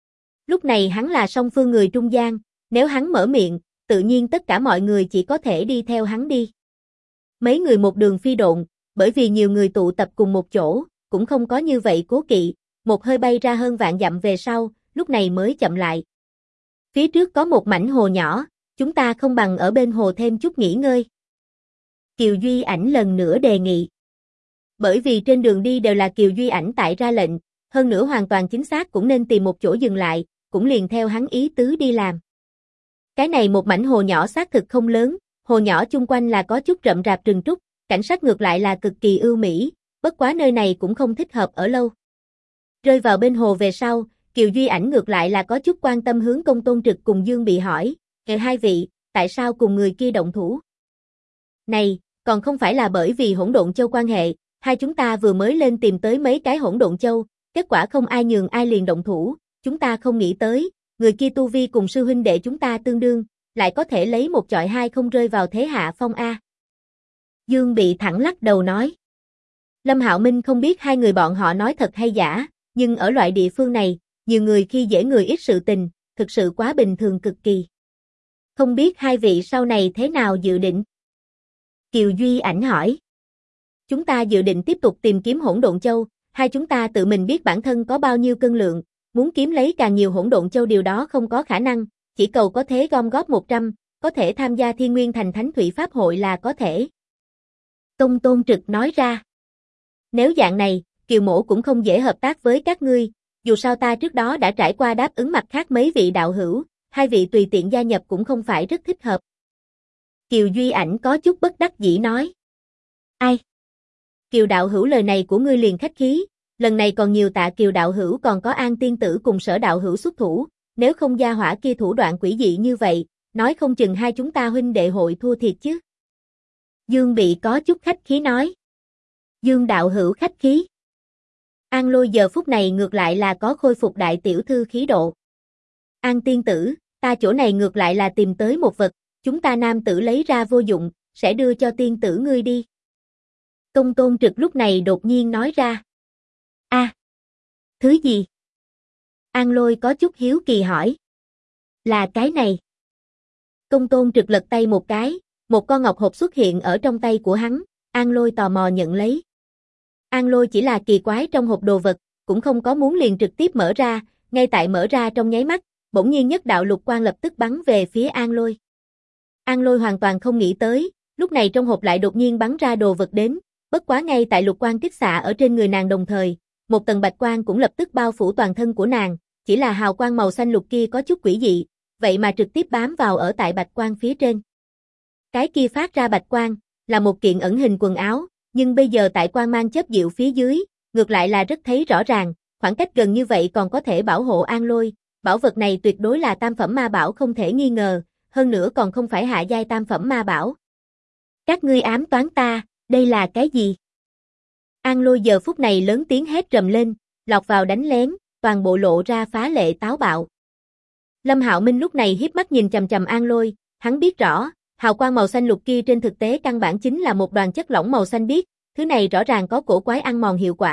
Lúc này hắn là song phương người trung gian, nếu hắn mở miệng, tự nhiên tất cả mọi người chỉ có thể đi theo hắn đi. Mấy người một đường phi độn, bởi vì nhiều người tụ tập cùng một chỗ, cũng không có như vậy cố kỵ, một hơi bay ra hơn vạn dặm về sau, lúc này mới chậm lại. Phía trước có một mảnh hồ nhỏ, chúng ta không bằng ở bên hồ thêm chút nghỉ ngơi. Kiều Duy Ảnh lần nữa đề nghị. Bởi vì trên đường đi đều là Kiều Duy Ảnh tại ra lệnh, hơn nữa hoàn toàn chính xác cũng nên tìm một chỗ dừng lại, cũng liền theo hắn ý tứ đi làm. Cái này một mảnh hồ nhỏ xác thực không lớn, hồ nhỏ chung quanh là có chút rậm rạp rừng trúc, cảnh sắc ngược lại là cực kỳ ưu mỹ, bất quá nơi này cũng không thích hợp ở lâu. Rơi vào bên hồ về sau, Kiều Duy Ảnh ngược lại là có chút quan tâm hướng Công Tôn Trực cùng Dương Bị hỏi, hai vị, tại sao cùng người kia động thủ? Này, còn không phải là bởi vì hỗn độn châu quan hệ, hai chúng ta vừa mới lên tìm tới mấy cái hỗn độn châu, kết quả không ai nhường ai liền động thủ, chúng ta không nghĩ tới, người kia tu vi cùng sư huynh đệ chúng ta tương đương, lại có thể lấy một chọi hai không rơi vào thế hạ phong a. Dương Bị thẳng lắc đầu nói. Lâm Hạo Minh không biết hai người bọn họ nói thật hay giả, nhưng ở loại địa phương này, nhiều người khi dễ người ít sự tình, thực sự quá bình thường cực kỳ. Không biết hai vị sau này thế nào dự định? Kiều Duy Ảnh hỏi. Chúng ta dự định tiếp tục tìm kiếm hỗn độn châu, hai chúng ta tự mình biết bản thân có bao nhiêu cân lượng, muốn kiếm lấy càng nhiều hỗn độn châu điều đó không có khả năng, chỉ cầu có thế gom góp 100, có thể tham gia Thiên Nguyên Thành Thánh Thủy Pháp hội là có thể. Công Tôn Trực nói ra. Nếu dạng này, Kiều mỗ cũng không dễ hợp tác với các ngươi, dù sao ta trước đó đã trải qua đáp ứng mặt khác mấy vị đạo hữu, hai vị tùy tiện gia nhập cũng không phải rất thích hợp. Kiều Duy Ảnh có chút bất đắc dĩ nói. Ai? Kiều đạo hữu lời này của ngươi liền khách khí, lần này còn nhiều tạ Kiều đạo hữu còn có An tiên tử cùng Sở đạo hữu xuất thủ, nếu không gia hỏa kia thủ đoạn quỷ dị như vậy, nói không chừng hai chúng ta huynh đệ hội thua thiệt chứ. Dương Bị có chút khách khí nói. Dương đạo hữu khách khí. An Lôi giờ phút này ngược lại là có khôi phục đại tiểu thư khí độ. An tiên tử, ta chỗ này ngược lại là tìm tới một vật, chúng ta nam tử lấy ra vô dụng, sẽ đưa cho tiên tử ngươi đi. Công Tôn Trực lúc này đột nhiên nói ra. Thứ gì? An Lôi có chút hiếu kỳ hỏi. Là cái này. Công Tôn Trực lật tay một cái, một con ngọc hộp xuất hiện ở trong tay của hắn, An Lôi tò mò nhận lấy. An Lôi chỉ là kỳ quái trong hộp đồ vật, cũng không có muốn liền trực tiếp mở ra, ngay tại mở ra trong nháy mắt, bỗng nhiên nhất đạo lục quang lập tức bắn về phía An Lôi. An Lôi hoàn toàn không nghĩ tới, lúc này trong hộp lại đột nhiên bắn ra đồ vật đến, bất quá ngay tại lục quang kích xạ ở trên người nàng đồng thời, một tầng bạch quang cũng lập tức bao phủ toàn thân của nàng, chỉ là hào quang màu xanh lục kia có chút quỷ dị, vậy mà trực tiếp bám vào ở tại bạch quang phía trên. Cái kia phát ra bạch quang, là một kiện ẩn hình quần áo, nhưng bây giờ tại quang mang chớp dịu phía dưới, ngược lại là rất thấy rõ ràng, khoảng cách gần như vậy còn có thể bảo hộ An Lôi, bảo vật này tuyệt đối là tam phẩm ma bảo không thể nghi ngờ, hơn nữa còn không phải hạ giai tam phẩm ma bảo. Các ngươi ám toán ta, đây là cái gì? An Lôi giờ phút này lớn tiếng hét rầm lên, lọt vào đánh lén, toàn bộ lộ ra phá lệ táo bạo. Lâm Hạo Minh lúc này hiếp mắt nhìn chằm chằm An Lôi, hắn biết rõ, hào quang màu xanh lục kia trên thực tế căn bản chính là một đoàn chất lỏng màu xanh biếc, thứ này rõ ràng có cổ quái ăn mòn hiệu quả,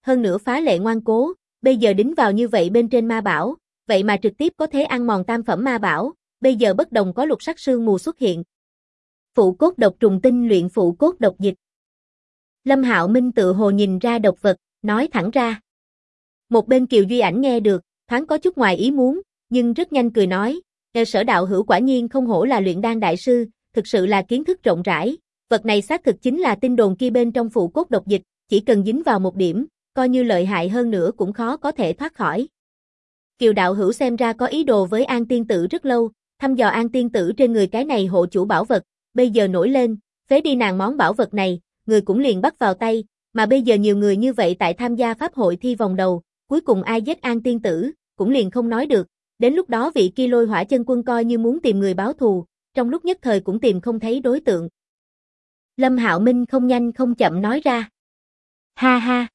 hơn nữa phá lệ ngoan cố, bây giờ đính vào như vậy bên trên ma bảo, vậy mà trực tiếp có thể ăn mòn tam phẩm ma bảo, bây giờ bất đồng có lục sắc sương mù xuất hiện. Phụ cốt độc trùng tinh luyện phụ cốt độc dịch. Lâm Hạo Minh tự hồ nhìn ra độc vật, nói thẳng ra. Một bên Kiều Duy Ảnh nghe được, thoáng có chút ngoài ý muốn, nhưng rất nhanh cười nói, Sở đạo hữu quả nhiên không hổ là luyện đan đại sư, thực sự là kiến thức rộng rãi, vật này xác thực chính là tin đồn kia bên trong phụ cốt độc dịch, chỉ cần dính vào một điểm, coi như lợi hại hơn nữa cũng khó có thể thoát khỏi. Kiều đạo hữu xem ra có ý đồ với An tiên tử rất lâu, thăm dò An tiên tử trên người cái này hộ chủ bảo vật, bây giờ nổi lên, phế đi nàng món bảo vật này, người cũng liền bắt vào tay, mà bây giờ nhiều người như vậy tại tham gia pháp hội thi vòng đầu, cuối cùng ai giết An tiên tử, cũng liền không nói được, đến lúc đó vị kia Lôi Hỏa chân quân coi như muốn tìm người báo thù, trong lúc nhất thời cũng tìm không thấy đối tượng. Lâm Hạo Minh không nhanh không chậm nói ra. Ha ha.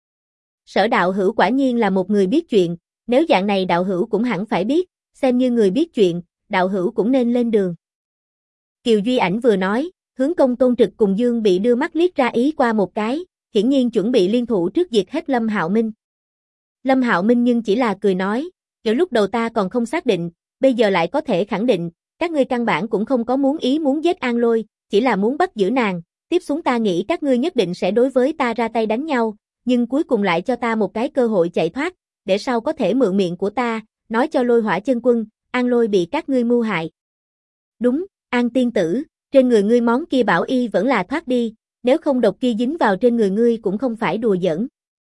Sở đạo hữu quả nhiên là một người biết chuyện, nếu dạng này đạo hữu cũng hẳn phải biết, xem như người biết chuyện, đạo hữu cũng nên lên đường. Kiều Duy Ảnh vừa nói, hướng Công Tôn Trực cùng Dương bị đưa mắt liếc ra ý qua một cái, hiển nhiên chuẩn bị liên thủ trước diệt hết Lâm Hạo Minh. Lâm Hạo Minh nhưng chỉ là cười nói, kiểu lúc đầu ta còn không xác định, bây giờ lại có thể khẳng định, các ngươi căn bản cũng không có muốn giết An Lôi, chỉ là muốn bắt giữ nàng, tiếp xuống ta nghĩ các ngươi nhất định sẽ đối với ta ra tay đánh nhau, nhưng cuối cùng lại cho ta một cái cơ hội chạy thoát, để sau có thể mượn miệng của ta, nói cho Lôi Hỏa chân quân, An Lôi bị các ngươi mưu hại. Đúng, An tiên tử, trên người ngươi món kia bảo y vẫn là thoát đi, nếu không độc kia dính vào trên người ngươi cũng không phải đùa giỡn.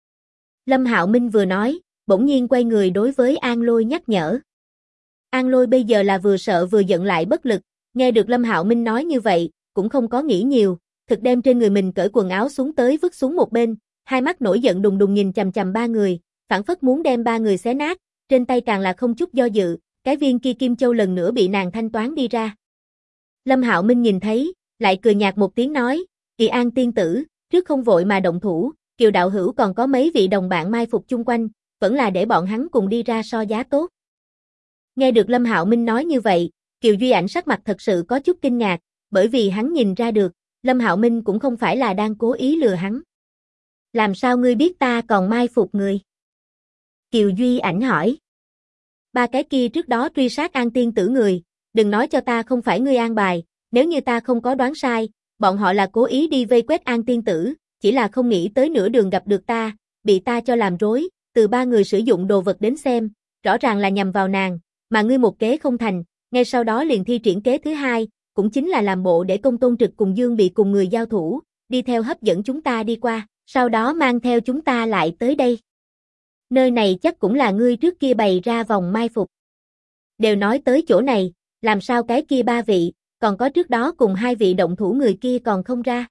Lâm Hạo Minh vừa nói, bỗng nhiên quay người đối với An Lôi nhắc nhở. An Lôi bây giờ là vừa sợ vừa giận lại bất lực, nghe được Lâm Hạo Minh nói như vậy, cũng không có nghĩ nhiều, thực đem trên người mình cởi quần áo xuống tới vứt xuống một bên, hai mắt nổi giận đùng đùng nhìn chằm chằm ba người, phảng phất muốn đem ba người xé nát, trên tay càng là không chút do dự, cái viên kia kim châu lần nữa bị nàng thanh toán đi ra. Lâm Hạo Minh nhìn thấy, lại cười nhạt một tiếng nói, Kỳ An tiên tử, trước không vội mà động thủ, Kiều đạo hữu còn có mấy vị đồng bạn mai phục chung quanh, vẫn là để bọn hắn cùng đi ra so giá tốt. Nghe được Lâm Hạo Minh nói như vậy, Kiều Duy Ảnh sắc mặt thật sự có chút kinh ngạc, bởi vì hắn nhìn ra được, Lâm Hạo Minh cũng không phải là đang cố ý lừa hắn. Làm sao ngươi biết ta còn mai phục người? Kiều Duy Ảnh hỏi. Ba cái kia trước đó truy sát An tiên tử người, đừng nói cho ta không phải ngươi an bài, nếu như ta không có đoán sai, bọn họ là cố ý đi vây quét An tiên tử, chỉ là không nghĩ tới nửa đường gặp được ta, bị ta cho làm rối, từ ba người sử dụng đồ vật đến xem, rõ ràng là nhằm vào nàng, mà ngươi một kế không thành, ngay sau đó liền thi triển kế thứ hai, cũng chính là làm bộ để Công Tôn Trực cùng Dương bị cùng người giao thủ, đi theo hấp dẫn chúng ta đi qua, sau đó mang theo chúng ta lại tới đây. Nơi này chắc cũng là ngươi trước kia bày ra vòng mai phục. Đều nói tới chỗ này, làm sao cái kia ba vị, còn có trước đó cùng hai vị động thủ người kia còn không ra.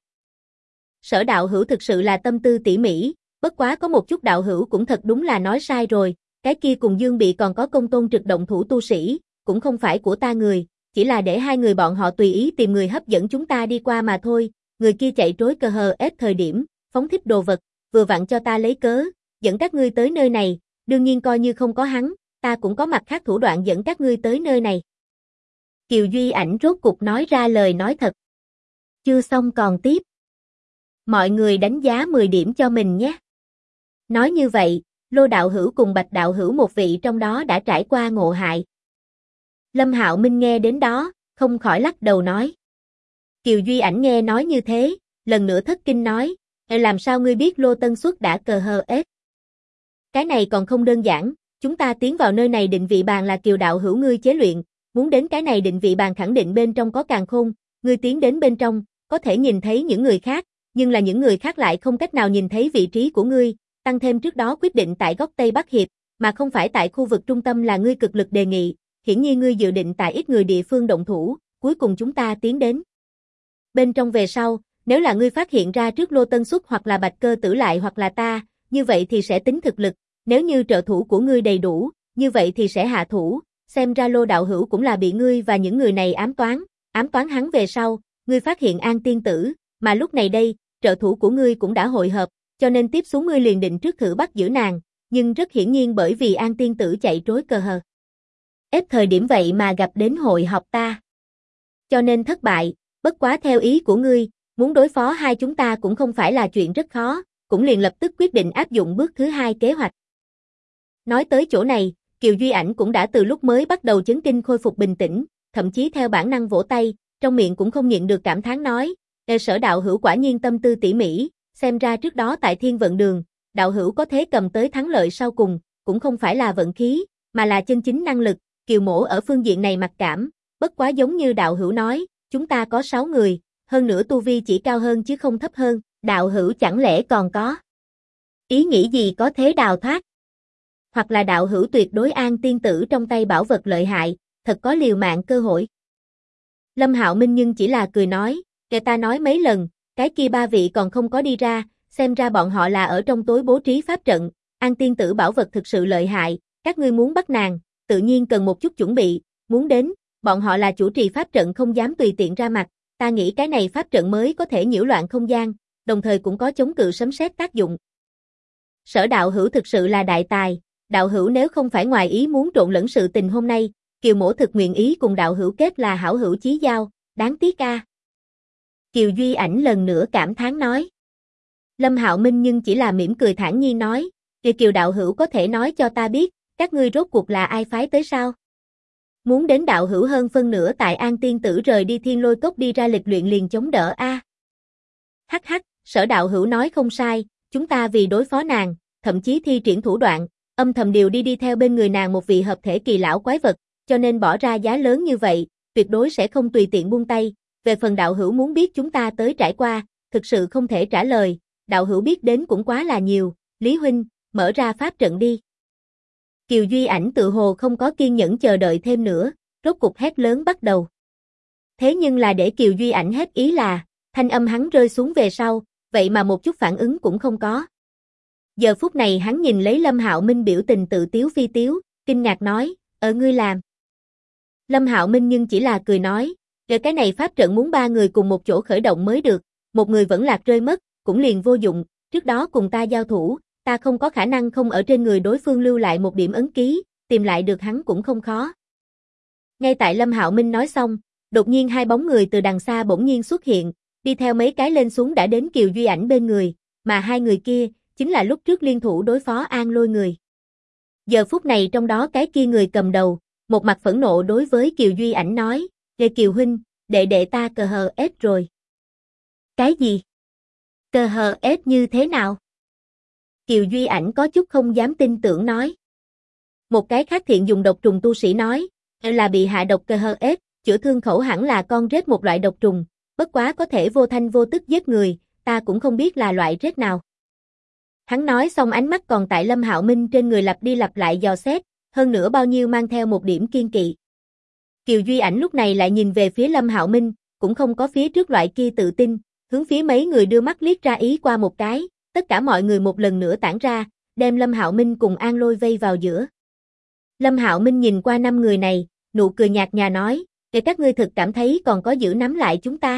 Sở đạo hữu thực sự là tâm tư tỉ mỉ, bất quá có một chút đạo hữu cũng thật đúng là nói sai rồi, cái kia cùng Dương bị còn có Công Tôn Trực động thủ tu sĩ, cũng không phải của ta người, chỉ là để hai người bọn họ tùy ý tìm người hấp dẫn chúng ta đi qua mà thôi, người kia chạy trối cờ hờ ép thời điểm, phóng thích đồ vật, vừa vặn cho ta lấy cớ, dẫn các ngươi tới nơi này, đương nhiên coi như không có hắn, ta cũng có mặt khác thủ đoạn dẫn các ngươi tới nơi này. Kiều Duy Ảnh rốt cục nói ra lời nói thật. Chưa xong còn tiếp. Mọi người đánh giá 10 điểm cho mình nhé. Nói như vậy, Lô đạo hữu cùng Bạch đạo hữu một vị trong đó đã trải qua ngộ hại. Lâm Hạo Minh nghe đến đó, không khỏi lắc đầu nói. Kiều Duy Ảnh nghe nói như thế, lần nữa thất kinh nói, làm sao ngươi biết Lô Tân Xuất đã cờ hờ ết? Cái này còn không đơn giản, chúng ta tiến vào nơi này định vị bàn là Kiều đạo hữu ngươi chế luyện, muốn đến cái này định vị bàn khẳng định bên trong có càn khôn, ngươi tiến đến bên trong, có thể nhìn thấy những người khác, nhưng là những người khác lại không cách nào nhìn thấy vị trí của ngươi, tăng thêm trước đó quyết định tại góc Tây Bắc Hiệp, mà không phải tại khu vực trung tâm là ngươi cực lực đề nghị, hiển nhiên ngươi dự định tại ít người địa phương động thủ, cuối cùng chúng ta tiến đến. Bên trong về sau, nếu là ngươi phát hiện ra trước Lô Tân Xuất hoặc là Bạch Cơ Tử lại hoặc là ta, như vậy thì sẽ tính thực lực, nếu như trợ thủ của ngươi đầy đủ, như vậy thì sẽ hạ thủ, xem ra Lô đạo hữu cũng là bị ngươi và những người này ám toán hắn về sau, ngươi phát hiện An tiên tử, mà lúc này đây, trợ thủ của ngươi cũng đã hội hợp, cho nên tiếp xuống ngươi liền định trước thử bắt giữ nàng, nhưng rất hiển nhiên bởi vì An tiên tử chạy trối cờ hờ ép thời điểm vậy mà gặp đến hội họp ta. Cho nên thất bại, bất quá theo ý của ngươi, muốn đối phó hai chúng ta cũng không phải là chuyện rất khó, cũng liền lập tức quyết định áp dụng bước thứ hai kế hoạch. Nói tới chỗ này, Kiều Duy Ảnh cũng đã từ lúc mới bắt đầu chấn kinh khôi phục bình tĩnh, thậm chí theo bản năng vỗ tay, trong miệng cũng không nhịn được cảm thán nói, Sở đạo hữu quả nhiên tâm tư tỉ mỉ, xem ra trước đó tại Thiên Vận Đường, đạo hữu có thế cầm tới thắng lợi sau cùng, cũng không phải là vận khí, mà là chân chính năng lực, Kiều mỗ ở phương diện này mặc cảm, bất quá giống như đạo hữu nói, chúng ta có 6 người, hơn nữa tu vi chỉ cao hơn chứ không thấp hơn, đạo hữu chẳng lẽ còn có ý nghĩ gì có thế đào thoát? Hoặc là đạo hữu tuyệt đối an tiên tử trong tay bảo vật lợi hại, thật có liều mạng cơ hội. Lâm Hạo Minh nhưng chỉ là cười nói, kẻ ta nói mấy lần, cái kia 3 vị còn không có đi ra, xem ra bọn họ là ở trong tối bố trí pháp trận, an tiên tử bảo vật thực sự lợi hại, các ngươi muốn bắt nàng, tự nhiên cần một chút chuẩn bị, muốn đến, bọn họ là chủ trì pháp trận không dám tùy tiện ra mặt, ta nghĩ cái này pháp trận mới có thể nhiễu loạn không gian, đồng thời cũng có chống cự sấm sét tác dụng. Sở đạo hữu thực sự là đại tài, đạo hữu nếu không phải ngoài ý muốn trộn lẫn sự tình hôm nay, Kiều mỗ thực nguyện ý cùng đạo hữu kết là hảo hữu chí giao, đáng tiếc a. Kiều Duy Ảnh lần nữa cảm thán nói. Lâm Hạo Minh nhưng chỉ là mỉm cười thản nhiên nói, Kiều đạo hữu có thể nói cho ta biết, các ngươi rốt cuộc là ai phái tới sao? Muốn đến đạo hữu hơn phân nửa tại An Tiên Tử rời đi Thiên Lôi Cốc đi ra lịch luyện liền chống đỡ a. Hắc hắc, Sở đạo hữu nói không sai, chúng ta vì đối phó nàng, thậm chí thi triển thủ đoạn, âm thầm điều đi theo bên người nàng một vị hợp thể kỳ lão quái vật, cho nên bỏ ra giá lớn như vậy, tuyệt đối sẽ không tùy tiện buông tay. Về phần đạo hữu muốn biết chúng ta tới trải qua, thực sự không thể trả lời, đạo hữu biết đến cũng quá là nhiều, Lý huynh, mở ra pháp trận đi. Kiều Duy Ảnh tự hồ không có kiên nhẫn chờ đợi thêm nữa, rốt cục hét lớn bắt đầu. Thế nhưng là để Kiều Duy Ảnh hết ý là, thanh âm hắn rơi xuống về sau, vậy mà một chút phản ứng cũng không có. Giờ phút này hắn nhìn lấy Lâm Hạo Minh biểu tình tự tiếu phi tiếu, kinh ngạc nói, ngươi làm. Lâm Hạo Minh nhưng chỉ là cười nói, cái này pháp trận muốn 3 người cùng một chỗ khởi động mới được, một người vẫn lạc rơi mất, cũng liền vô dụng, trước đó cùng ta giao thủ, ta không có khả năng không ở trên người đối phương lưu lại một điểm ấn ký, tìm lại được hắn cũng không khó. Ngay tại Lâm Hạo Minh nói xong, đột nhiên 2 bóng người từ đằng xa bỗng nhiên xuất hiện, đi theo mấy cái lên xuống đã đến Kiều Duy Ảnh bên người, mà 2 người kia, chính là lúc trước liên thủ đối phó An Lôi người. Giờ phút này trong đó cái kia người cầm đầu, một mặt phẫn nộ đối với Kiều Duy Ảnh nói, Kiều huynh, đệ ta cờ hờ ết rồi. Cái gì? Cờ hờ ết như thế nào? Kiều Duy Ảnh có chút không dám tin tưởng nói. Một cái khác thiện dùng độc trùng tu sĩ nói, là bị hạ độc cờ hờ ết, chữa thương khẩu hẳn là con rết một loại độc trùng, bất quá có thể vô thanh vô tức giết người, ta cũng không biết là loại rết nào. Hắn nói xong ánh mắt còn tại Lâm Hạo Minh trên người lặp đi lặp lại dò xét, hơn nữa bao nhiêu mang theo một điểm kiên kỵ. Kiều Duy Ảnh lúc này lại nhìn về phía Lâm Hạo Minh, cũng không có phía trước loại kia tự tin, hướng phía mấy người đưa mắt liếc ra ý qua một cái, tất cả mọi người một lần nữa tản ra, đem Lâm Hạo Minh cùng An Lôi vây vào giữa. Lâm Hạo Minh nhìn qua 5 người này, nụ cười nhạt nhòa nói, các ngươi thực cảm thấy còn có giữ nắm lại chúng ta.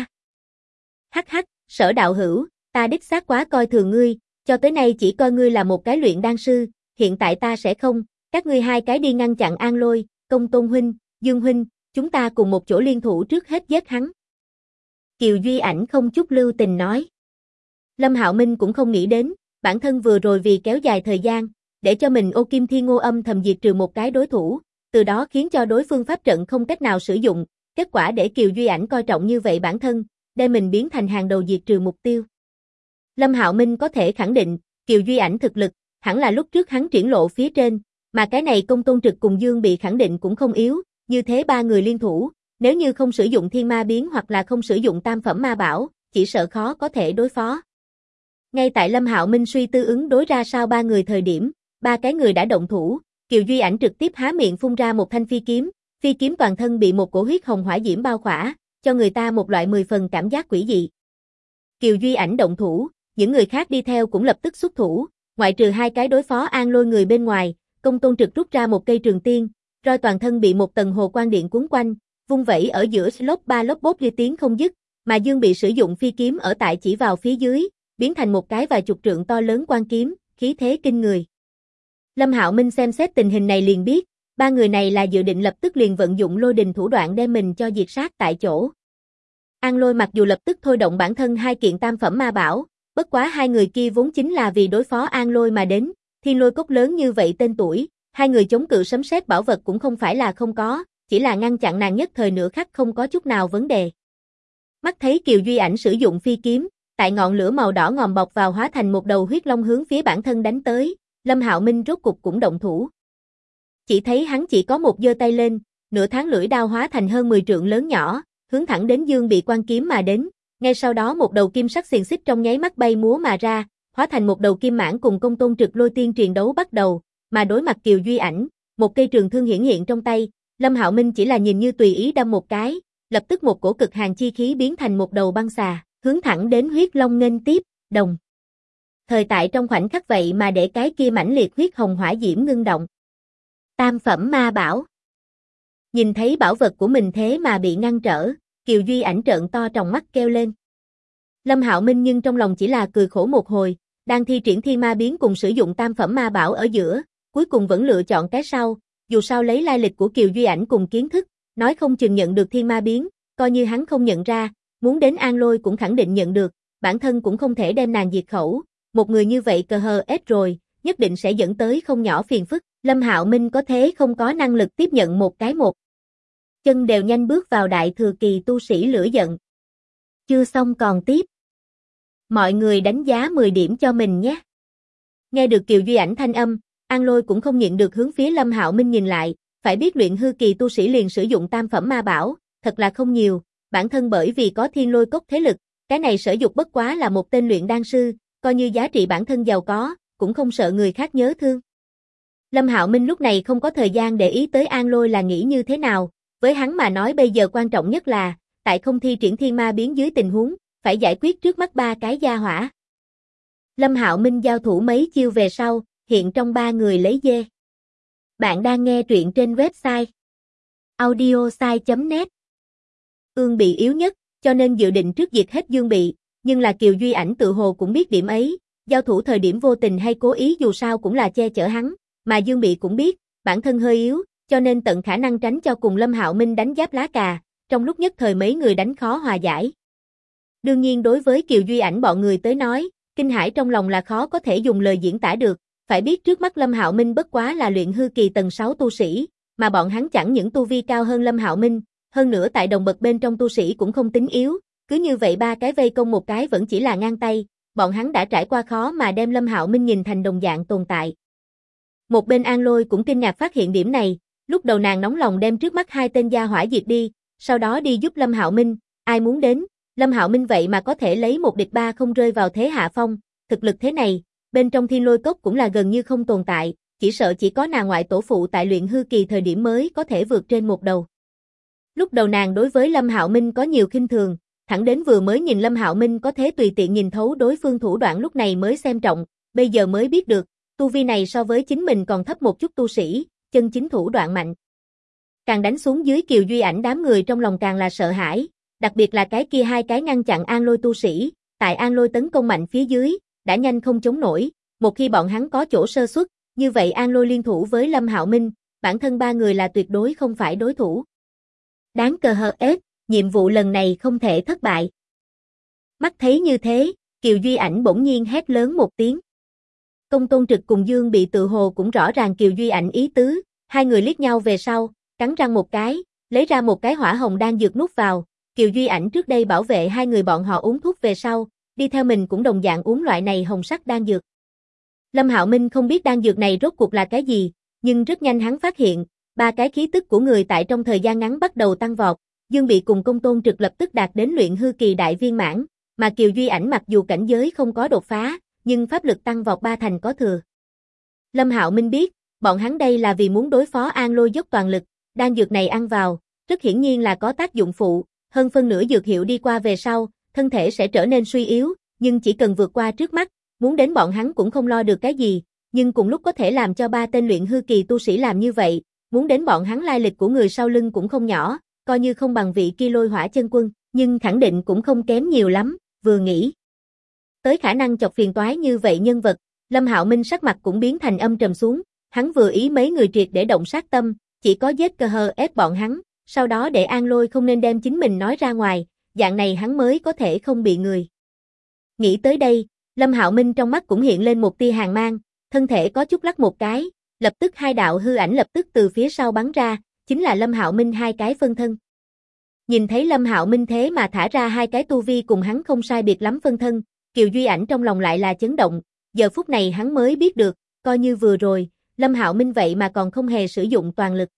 Hắc hắc, Sở đạo hữu, ta đích xác quá coi thường ngươi, cho tới nay chỉ coi ngươi là một cái luyện đan sư, hiện tại ta sẽ không, các ngươi 2 cái đi ngăn chặn An Lôi, Công Tôn huynh, Dương huynh, chúng ta cùng một chỗ liên thủ trước hết giết hắn. Kiều Duy Ảnh không chút lưu tình nói. Lâm Hạo Minh cũng không nghĩ đến, bản thân vừa rồi vì kéo dài thời gian, để cho mình Ô Kim Thiên Ngô âm thầm diệt trừ một cái đối thủ, từ đó khiến cho đối phương pháp trận không cách nào sử dụng, kết quả để Kiều Duy Ảnh coi trọng như vậy bản thân, đem mình biến thành hàng đầu diệt trừ mục tiêu. Lâm Hạo Minh có thể khẳng định, Kiều Duy Ảnh thực lực, hẳn là lúc trước hắn triển lộ phía trên, mà cái này Công Tôn Trực cùng Dương bị khẳng định cũng không yếu, như thế 3 người liên thủ, nếu như không sử dụng thiên ma biến hoặc là không sử dụng tam phẩm ma bảo, chỉ sợ khó có thể đối phó. Ngay tại Lâm Hạo Minh suy tư ứng đối ra sao 3 người thời điểm, 3 cái người đã động thủ, Kiều Duy Ảnh trực tiếp há miệng phun ra một thanh phi kiếm toàn thân bị một cổ huyết hồng hỏa diễm bao khỏa, cho người ta một loại 10 phần cảm giác quỷ dị. Kiều Duy Ảnh động thủ, những người khác đi theo cũng lập tức xuất thủ, ngoại trừ 2 cái đối phó An Lôi người bên ngoài, Công Tôn Trực rút ra một cây trường tiên, roi toàn thân bị một tầng hồ quang điện cuốn quanh, vung vẩy ở giữa lốp ba lốp bốp ghi tiếng không dứt, mà Dương bị sử dụng phi kiếm ở tại chỉ vào phía dưới, biến thành một cái vài chục trượng to lớn quan kiếm, khí thế kinh người. Lâm Hạo Minh xem xét tình hình này liền biết, 3 người này là dự định lập tức liền vận dụng lôi đình thủ đoạn đem mình cho diệt sát tại chỗ. An Lôi mặc dù lập tức thôi động bản thân 2 kiện tam phẩm ma bảo, Bất quá hai người kia vốn chính là vì đối phó An Lôi mà đến, thiên lôi cốc lớn như vậy tên tuổi, hai người chống cự sấm sét bảo vật cũng không phải là không có, chỉ là ngăn chặn nàng nhất thời nửa khắc không có chút nào vấn đề. Mắt thấy Kiều Duy Ảnh sử dụng phi kiếm, tại ngọn lửa màu đỏ ngòm bọc vào hóa thành một đầu huyết long hướng phía bản thân đánh tới, Lâm Hạo Minh rốt cục cũng động thủ. Chỉ thấy hắn chỉ có một giơ tay lên, nửa tháng lưỡi đao hóa thành hơn 10 trượng lớn nhỏ, hướng thẳng đến Dương Bị quan kiếm mà đến, ngay sau đó một đầu kim sắc xiềng xích trong nháy mắt bay múa mà ra, hóa thành một đầu kim mãng cùng Công Tôn Trực Lôi Tiên truyền đấu bắt đầu, mà đối mặt Kiều Duy Ảnh, một cây trường thương hiển hiện trong tay, Lâm Hạo Minh chỉ là nhìn như tùy ý đâm một cái, lập tức một cổ cực hàn chi khí biến thành một đầu băng xà, hướng thẳng đến huyết long nghênh tiếp, đồng. Thời tại trong khoảnh khắc vậy mà để cái kia mãnh liệt huyết hồng hỏa diễm ngưng động. Tam phẩm ma bảo. Nhìn thấy bảo vật của mình thế mà bị ngăn trở, Kiều Duy Ảnh trợn to tròng mắt kêu lên. Lâm Hạo Minh nhưng trong lòng chỉ là cười khổ một hồi, đang thi triển thiên ma biến cùng sử dụng tam phẩm ma bảo ở giữa, cuối cùng vẫn lựa chọn cái sau, dù sao lấy lai lịch của Kiều Duy Ảnh cùng kiến thức, nói không chừng nhận được thiên ma biến, coi như hắn không nhận ra, muốn đến An Lôi cũng khẳng định nhận được, bản thân cũng không thể đem nàng diệt khẩu, một người như vậy cờ hờ ết rồi, nhất định sẽ dẫn tới không nhỏ phiền phức, Lâm Hạo Minh có thế không có năng lực tiếp nhận một cái một. Chân đều nhanh bước vào đại thừa kỳ tu sĩ lửa giận. Chưa xong còn tiếp. Mọi người đánh giá 10 điểm cho mình nhé. Nghe được Kiều Duy Ảnh thanh âm, An Lôi cũng không nhịn được hướng phía Lâm Hạo Minh nhìn lại, phải biết luyện hư kỳ tu sĩ liền sử dụng tam phẩm ma bảo, thật là không nhiều, bản thân bởi vì có thiên lôi cốc thế lực, cái này Sở Dục bất quá là một tên luyện đan sư, coi như giá trị bản thân giàu có, cũng không sợ người khác nhớ thương. Lâm Hạo Minh lúc này không có thời gian để ý tới An Lôi là nghĩ như thế nào, với hắn mà nói bây giờ quan trọng nhất là, tại không thi triển thiên ma biến dưới tình huống, phải giải quyết trước mắt ba cái gia hỏa. Lâm Hạo Minh giao thủ mấy chiêu về sau, hiện trong ba người lấy dê. Bạn đang nghe truyện trên website audiosai.net. Ương Bị yếu nhất, cho nên dự định trước diệt hết Dương Bị, nhưng là Kiều Duy Ảnh tự hồ cũng biết điểm ấy, giao thủ thời điểm vô tình hay cố ý dù sao cũng là che chở hắn, mà Dương Bị cũng biết, bản thân hơi yếu, cho nên tận khả năng tránh cho cùng Lâm Hạo Minh đánh giáp lá cà, trong lúc nhất thời mấy người đánh khó hòa giải. Đương nhiên đối với Kiều Duy Ảnh bọn người tới nói, kinh hãi trong lòng là khó có thể dùng lời diễn tả được, phải biết trước mắt Lâm Hạo Minh bất quá là luyện hư kỳ tầng 6 tu sĩ, mà bọn hắn chẳng những tu vi cao hơn Lâm Hạo Minh, hơn nữa tại đồng bậc bên trong tu sĩ cũng không tính yếu, cứ như vậy ba cái vây công một cái vẫn chỉ là ngang tay, bọn hắn đã trải qua khó mà đem Lâm Hạo Minh nhìn thành đồng dạng tồn tại. Một bên An Lôi cũng kinh ngạc phát hiện điểm này, lúc đầu nàng nóng lòng đem trước mắt hai tên gia hỏa diệt đi, sau đó đi giúp Lâm Hạo Minh, ai muốn đến, Lâm Hạo Minh vậy mà có thể lấy một địch ba không rơi vào thế hạ phong, thực lực thế này, bên trong thiên lôi cốc cũng là gần như không tồn tại, chỉ sợ chỉ có nàng ngoại tổ phụ tại luyện hư kỳ thời điểm mới có thể vượt trên một đầu. Lúc đầu nàng đối với Lâm Hạo Minh có nhiều khinh thường, thẳng đến vừa mới nhìn Lâm Hạo Minh có thế tùy tiện nhìn thấu đối phương thủ đoạn lúc này mới xem trọng, bây giờ mới biết được, tu vi này so với chính mình còn thấp một chút tu sĩ, chân chính thủ đoạn mạnh. Càng đánh xuống dưới Kiều Duy Ảnh đám người trong lòng càng là sợ hãi, đặc biệt là cái kia hai cái ngăn chặn An Lôi tu sĩ, tại An Lôi tấn công mạnh phía dưới, đã nhanh không chống nổi, một khi bọn hắn có chỗ sơ suất, như vậy An Lôi liên thủ với Lâm Hạo Minh, bản thân ba người là tuyệt đối không phải đối thủ. Đáng cờ hờ ết, nhiệm vụ lần này không thể thất bại. Mắt thấy như thế, Kiều Duy Ảnh bỗng nhiên hét lớn một tiếng. Công Tôn Trực cùng Dương Bị tự hồ cũng rõ ràng Kiều Duy Ảnh ý tứ, hai người liếc nhau về sau, cắn răng một cái, lấy ra một cái hỏa hồng đan dược nuốt vào, Kiều Duy Ảnh trước đây bảo vệ hai người bọn họ uống thuốc về sau, đi theo mình cũng đồng dạng uống loại này hồng sắc đan dược. Lâm Hạo Minh không biết đan dược này rốt cuộc là cái gì, nhưng rất nhanh hắn phát hiện, ba cái khí tức của người tại trong thời gian ngắn bắt đầu tăng vọt, Dương Bị cùng Công Tôn Trực lập tức đạt đến luyện hư kỳ đại viên mãn, mà Kiều Duy Ảnh mặc dù cảnh giới không có đột phá, nhưng pháp lực tăng vọt ba thành có thừa. Lâm Hạo Minh biết, bọn hắn đây là vì muốn đối phó An Lôi dốc toàn lực, đan dược này ăn vào, rất hiển nhiên là có tác dụng phụ, hơn phân nửa dược hiệu đi qua về sau, thân thể sẽ trở nên suy yếu, nhưng chỉ cần vượt qua trước mắt, muốn đến bọn hắn cũng không lo được cái gì, nhưng cùng lúc có thể làm cho ba tên luyện hư kỳ tu sĩ làm như vậy, muốn đến bọn hắn lai lịch của người sau lưng cũng không nhỏ, coi như không bằng vị kia Lôi Hỏa chân quân, nhưng khẳng định cũng không kém nhiều lắm, vừa nghĩ tới khả năng chọc phiền toái như vậy nhân vật, Lâm Hạo Minh sắc mặt cũng biến thành âm trầm xuống, hắn vừa ý mấy người triệt để động sát tâm, chỉ có giết cơ hờ ép bọn hắn, sau đó để An Lôi không nên đem chính mình nói ra ngoài, dạng này hắn mới có thể không bị người. Nghĩ tới đây, Lâm Hạo Minh trong mắt cũng hiện lên một tia hàn mang, thân thể có chút lắc một cái, lập tức hai đạo hư ảnh lập tức từ phía sau bắn ra, chính là Lâm Hạo Minh hai cái phân thân. Nhìn thấy Lâm Hạo Minh thế mà thả ra hai cái tu vi cùng hắn không sai biệt lắm phân thân, Kiều Duy Ảnh trong lòng lại là chấn động, giờ phút này hắn mới biết được, coi như vừa rồi, Lâm Hạo Minh vậy mà còn không hề sử dụng toàn lực.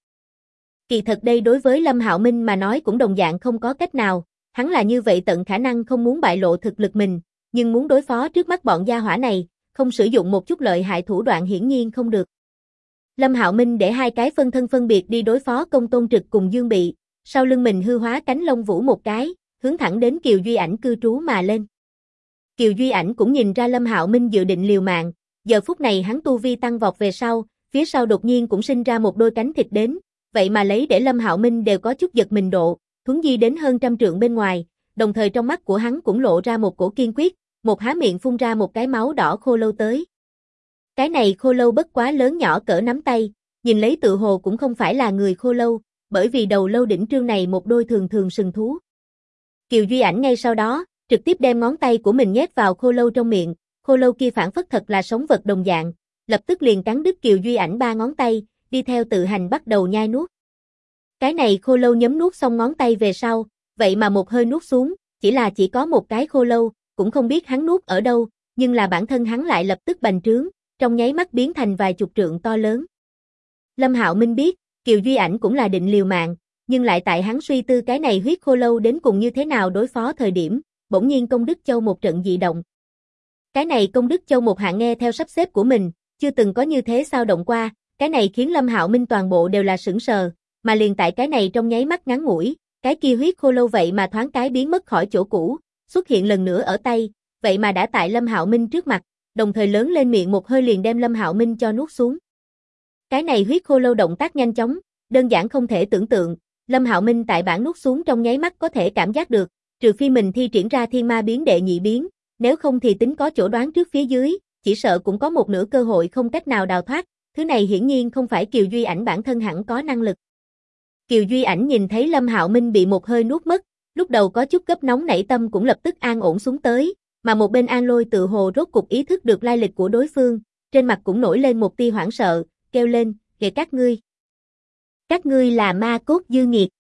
Kỳ thật đây đối với Lâm Hạo Minh mà nói cũng đồng dạng không có cách nào, hắn là như vậy tận khả năng không muốn bại lộ thực lực mình, nhưng muốn đối phó trước mắt bọn gia hỏa này, không sử dụng một chút lợi hại thủ đoạn hiển nhiên không được. Lâm Hạo Minh để hai cái phân thân phân biệt đi đối phó Công Tôn Trực cùng Dương Bị, sau lưng mình hư hóa cánh lông vũ một cái, hướng thẳng đến Kiều Duy Ảnh cư trú mà lên. Kiều Duy Ảnh cũng nhìn ra Lâm Hạo Minh dự định liều mạng, giờ phút này hắn tu vi tăng vọt về sau, phía sau đột nhiên cũng sinh ra một đôi cánh thịt đến, vậy mà lấy để Lâm Hạo Minh đều có chút giật mình độ, thuấn di đến hơn trăm trượng bên ngoài, đồng thời trong mắt của hắn cũng lộ ra một cổ kiên quyết, một há miệng phun ra một cái máu đỏ khô lâu tới. Cái này khô lâu bất quá lớn nhỏ cỡ nắm tay, nhìn lấy tự hồ cũng không phải là người khô lâu, bởi vì đầu lâu đỉnh trương này một đôi thường thường sừng thú. Kiều Duy Ảnh ngay sau đó, trực tiếp đem ngón tay của mình nhét vào khô lâu trong miệng, khô lâu kia phản phất thật là sống vật đồng dạng, lập tức liền cắn đứt Kiều Duy Ảnh ba ngón tay, đi theo tự hành bắt đầu nhai nuốt. Cái này khô lâu nhấm nuốt xong ngón tay về sau, vậy mà một hơi nuốt xuống, chỉ có một cái khô lâu, cũng không biết hắn nuốt ở đâu, nhưng là bản thân hắn lại lập tức bành trướng, trong nháy mắt biến thành vài chục trượng to lớn. Lâm Hạo Minh biết, Kiều Duy Ảnh cũng là định liều mạng, nhưng lại tại hắn suy tư cái này huyết khô lâu đến cùng như thế nào đối phó thời điểm, bỗng nhiên Công Đức Châu một trận dị động. Cái này Công Đức Châu một hạng nghe theo sắp xếp của mình, chưa từng có như thế sao động qua, cái này khiến Lâm Hạo Minh toàn bộ đều là sững sờ, mà liền tại cái này trong nháy mắt ngắn ngủi, cái kia huyết khô lâu vậy mà thoáng cái biến mất khỏi chỗ cũ, xuất hiện lần nữa ở tay, vậy mà đã tại Lâm Hạo Minh trước mặt, đồng thời lớn lên miệng một hơi liền đem Lâm Hạo Minh cho nuốt xuống. Cái này huyết khô lâu động tác nhanh chóng, đơn giản không thể tưởng tượng, Lâm Hạo Minh tại bản nuốt xuống trong nháy mắt có thể cảm giác được, trừ phi mình thi triển ra thiên ma biến đệ nhị biến, nếu không thì tính có chỗ đoán trước phía dưới, chỉ sợ cũng có một nửa cơ hội không cách nào đào thoát, thứ này hiển nhiên không phải Kiều Duy Ảnh bản thân hẳn có năng lực. Kiều Duy Ảnh nhìn thấy Lâm Hạo Minh bị một hơi nuốt mất, lúc đầu có chút gấp nóng nảy tâm cũng lập tức an ổn xuống tới, mà một bên An Lôi tự hồ rốt cục ý thức được lai lịch của đối phương, trên mặt cũng nổi lên một tia hoảng sợ, kêu lên, kìa các ngươi. Các ngươi là ma cốt dư nghiệt.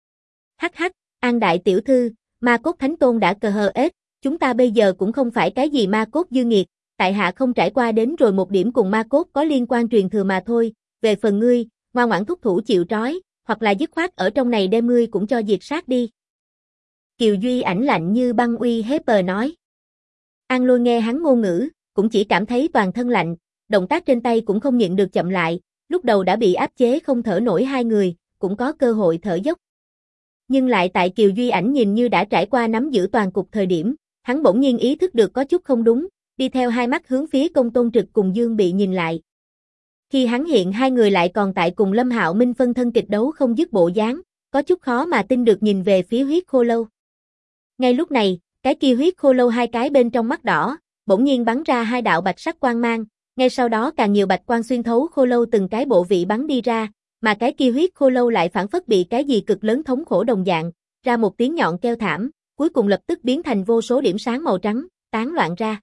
Hắc hắc, An đại tiểu thư, ma cốt thánh tôn đã cờ hờ ết, chúng ta bây giờ cũng không phải cái gì ma cốt dư nghiệt, tại hạ không trải qua đến rồi một điểm cùng ma cốt có liên quan truyền thừa mà thôi, về phần ngươi, ngoan ngoãn thúc thủ chịu trói, hoặc là dứt khoát ở trong này đem ngươi cũng cho diệt sát đi. Kiều Duy Ảnh lạnh như băng uy hiếp nói. An Lôi nghe hắn ngôn ngữ, cũng chỉ cảm thấy toàn thân lạnh, động tác trên tay cũng không nhịn được chậm lại, lúc đầu đã bị áp chế không thở nổi hai người, cũng có cơ hội thở dốc. Nhưng lại tại Kiều Duy Ảnh nhìn như đã trải qua nắm giữ toàn cục thời điểm, hắn bỗng nhiên ý thức được có chút không đúng, đi theo hai mắt hướng phía Công Tôn Trực cùng Dương Bị nhìn lại. Khi hắn hiện hai người lại còn tại cùng Lâm Hạo Minh phân thân kịch đấu không dứt bộ dáng, có chút khó mà tin được nhìn về phía huyết khô lâu. Ngay lúc này, cái kia huyết khô lâu hai cái bên trong mắt đỏ, bỗng nhiên bắn ra hai đạo bạch sắc quang mang, ngay sau đó càng nhiều bạch quang xuyên thấu khô lâu từng cái bộ vị bắn đi ra, mà cái kia huyết khô lâu lại phản phất bị cái gì cực lớn thống khổ đồng dạng, ra một tiếng nhọn kêu thảm, cuối cùng lập tức biến thành vô số điểm sáng màu trắng, tán loạn ra.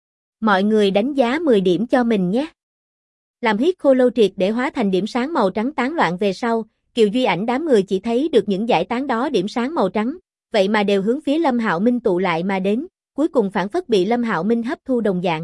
Mọi người đánh giá 10 điểm cho mình nhé. Làm huyết khô lâu triệt để hóa thành điểm sáng màu trắng tán loạn về sau, Kiều Duy Ảnh đám người chỉ thấy được những dải tán đó điểm sáng màu trắng, vậy mà đều hướng phía Lâm Hạo Minh tụ lại mà đến, cuối cùng phản phất bị Lâm Hạo Minh hấp thu đồng dạng.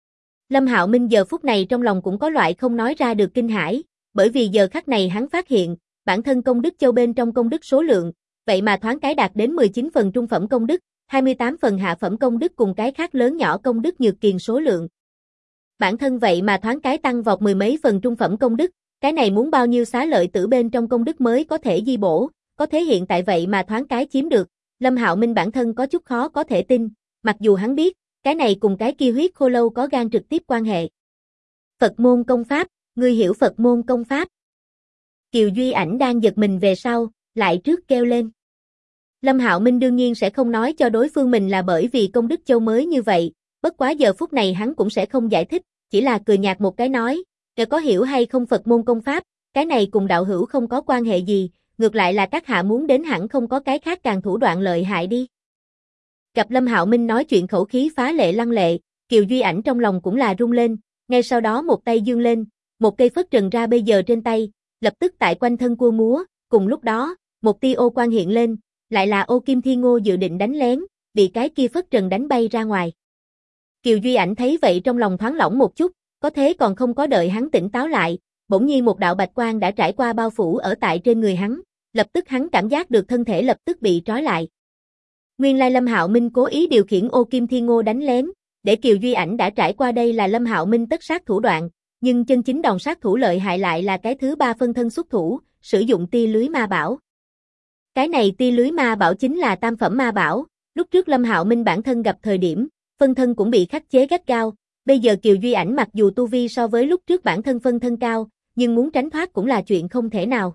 Lâm Hạo Minh giờ phút này trong lòng cũng có loại không nói ra được kinh hãi, bởi vì giờ khắc này hắn phát hiện, bản thân công đức châu bên trong công đức số lượng, vậy mà thoáng cái đạt đến 19 phần trung phẩm công đức, 28 phần hạ phẩm công đức cùng cái khác lớn nhỏ công đức nhược kiền số lượng. Bản thân vậy mà thoáng cái tăng vọt mười mấy phần trung phẩm công đức, cái này muốn bao nhiêu xá lợi tử bên trong công đức mới có thể di bổ, có thế hiện tại vậy mà thoáng cái chiếm được, Lâm Hạo Minh bản thân có chút khó có thể tin, mặc dù hắn biết, cái này cùng cái kia huyết khô lâu có gan trực tiếp quan hệ. Phật môn công pháp, ngươi hiểu Phật môn công pháp. Kiều Duy Ảnh đang giật mình về sau, lại trước kêu lên. Lâm Hạo Minh đương nhiên sẽ không nói cho đối phương mình là bởi vì công đức châu mới như vậy, bất quá giờ phút này hắn cũng sẽ không giải thích, chỉ là cười nhạt một cái nói, "Ngài có hiểu hay không Phật môn công pháp, cái này cùng đạo hữu không có quan hệ gì, ngược lại là các hạ muốn đến hẳn không có cái khác càng thủ đoạn lợi hại đi." Gặp Lâm Hạo Minh nói chuyện khẩu khí phá lệ lăng lệ, Kiều Duy Ảnh trong lòng cũng là rung lên, ngay sau đó một tay giương lên, một cây phất trần ra bây giờ trên tay, lập tức tại quanh thân cua múa, cùng lúc đó, một tia ô quang hiện lên, lại là Ô Kim Thiên Ngô dự định đánh lén, bị cái kia phất trần đánh bay ra ngoài. Kiều Duy Ảnh thấy vậy trong lòng thoáng lỏng một chút, có thế còn không có đợi hắn tỉnh táo lại, bỗng nhiên một đạo bạch quang đã trải qua bao phủ ở tại trên người hắn, lập tức hắn cảm giác được thân thể lập tức bị trói lại. Nguyên lai Lâm Hạo Minh cố ý điều khiển Ô Kim Thiên Ngô đánh lén, để Kiều Duy Ảnh đã trải qua đây là Lâm Hạo Minh tất sát thủ đoạn, nhưng chân chính đòn sát thủ lợi hại lại là cái thứ ba phân thân xuất thủ, sử dụng tia lưới ma bảo. Cái này tia lưới ma bảo chính là tam phẩm ma bảo, lúc trước Lâm Hạo Minh bản thân gặp thời điểm, phân thân cũng bị khắc chế gắt gao, bây giờ Kiều Duy Ảnh mặc dù tu vi so với lúc trước bản thân phân thân cao, nhưng muốn tránh thoát cũng là chuyện không thể nào.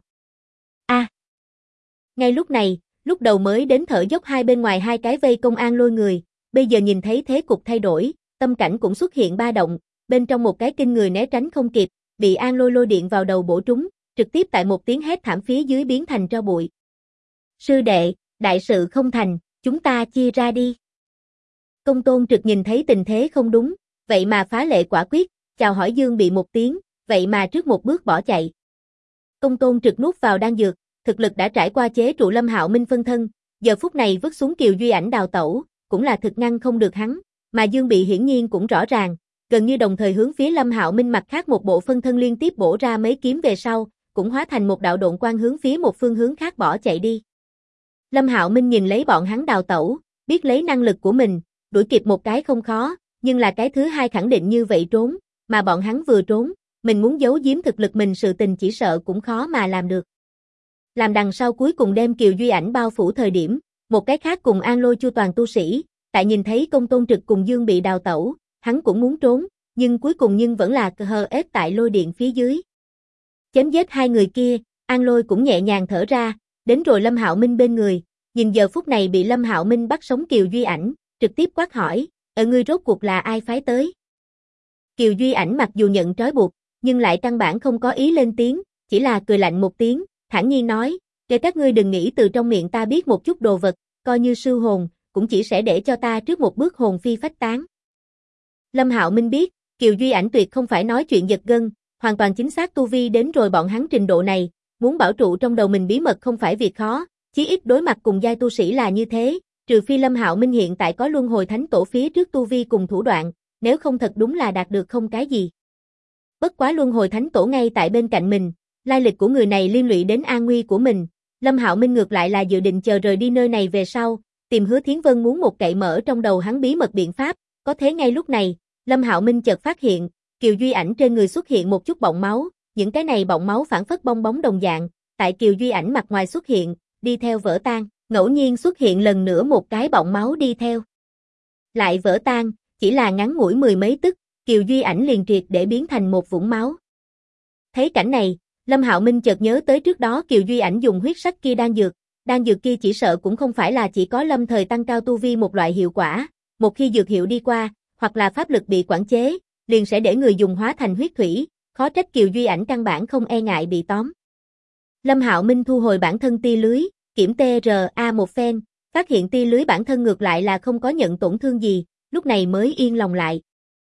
Ngay lúc này, lúc đầu mới đến thở dốc hai bên ngoài hai cái vây công An Lôi người, bây giờ nhìn thấy thế cục thay đổi, tâm cảnh cũng xuất hiện ba động, bên trong một cái kinh người né tránh không kịp, bị An Lôi lôi điện vào đầu bổ trúng, trực tiếp tại một tiếng hét thảm phía dưới biến thành tro bụi. Sư đệ, đại sự không thành, chúng ta chia ra đi. Công Tôn Trực nhìn thấy tình thế không đúng, vậy mà phá lệ quả quyết, chào hỏi Dương Bị một tiếng, vậy mà trước một bước bỏ chạy. Công Tôn Trực nuốt vào đan dược, thực lực đã trải qua chế trụ Lâm Hạo Minh phân thân, giờ phút này vứt xuống Kiều Duy Ảnh đào tẩu, cũng là thực ngăn không được hắn, mà Dương Bị hiển nhiên cũng rõ ràng, gần như đồng thời hướng phía Lâm Hạo Minh mặt khác một bộ phân thân liên tiếp bổ ra mấy kiếm về sau, cũng hóa thành một đạo độn quang hướng phía một phương hướng khác bỏ chạy đi. Lâm Hạo Minh nhìn lấy bọn hắn đào tẩu, biết lấy năng lực của mình, đuổi kịp một cái không khó, nhưng là cái thứ hai khẳng định như vậy trốn, mà bọn hắn vừa trốn, mình muốn giấu giếm thực lực mình sự tình chỉ sợ cũng khó mà làm được. Làm đằng sau cuối cùng đem Kiều Duy Ảnh bao phủ thời điểm, một cái khác cùng An Lôi Chu toàn tu sĩ, tại nhìn thấy Công Tôn Trực cùng Dương Bị đào tẩu, hắn cũng muốn trốn, nhưng cuối cùng vẫn là hờ ép tại lôi điện phía dưới. Chém giết hai người kia, An Lôi cũng nhẹ nhàng thở ra, đến rồi Lâm Hạo Minh bên người, nhìn giờ phút này bị Lâm Hạo Minh bắt sống Kiều Duy Ảnh, trực tiếp quát hỏi, ngươi rốt cuộc là ai phái tới? Kiều Duy Ảnh mặc dù nhận trói buộc, nhưng lại căn bản không có ý lên tiếng, chỉ là cười lạnh một tiếng, thản nhiên nói, để các ngươi đừng nghĩ từ trong miệng ta biết một chút đồ vật, coi như sư hồn, cũng chỉ sẽ để cho ta trước một bước hồn phi phách tán. Lâm Hạo Minh biết, Kiều Duy Ảnh tuyệt không phải nói chuyện giật gân, hoàn toàn chính xác tu vi đến rồi bọn hắn trình độ này, muốn bảo trụ trong đầu mình bí mật không phải việc khó, chí ít đối mặt cùng giai tu sĩ là như thế, trừ phi Lâm Hạo Minh hiện tại có luân hồi thánh tổ phía trước tu vi cùng thủ đoạn, nếu không thật đúng là đạt được không cái gì. Bất quá luân hồi thánh tổ ngay tại bên cạnh mình, lai lịch của người này liên lụy đến an nguy của mình, Lâm Hạo Minh ngược lại là dự định chờ rời đi nơi này về sau, tìm Hứa Thiến Vân muốn một cậy mở trong đầu hắn bí mật biện pháp, có thế ngay lúc này, Lâm Hạo Minh chợt phát hiện, Kiều Duy Ảnh trên người xuất hiện một chút bọng máu, những cái này bọng máu phản phất bong bóng đồng dạng, tại Kiều Duy Ảnh mặt ngoài xuất hiện, đi theo vỡ tan, ngẫu nhiên xuất hiện lần nữa một cái bọng máu đi theo. Lại vỡ tan, chỉ là ngắn ngủi mười mấy tức, Kiều Duy Ảnh liền triệt để biến thành một vũng máu. Thấy cảnh này, Lâm Hạo Minh chợt nhớ tới trước đó Kiều Duy Ảnh dùng huyết sắc kia đan dược kia chỉ sợ cũng không phải là chỉ có lâm thời tăng cao tu vi một loại hiệu quả, một khi dược hiệu đi qua, hoặc là pháp lực bị quản chế, liền sẽ để người dùng hóa thành huyết thủy, khó trách Kiều Duy Ảnh căn bản không e ngại bị tóm. Lâm Hạo Minh thu hồi bản thân tia lưới, kiểm TRA một phen, phát hiện tia lưới bản thân ngược lại là không có nhận tổn thương gì, lúc này mới yên lòng lại.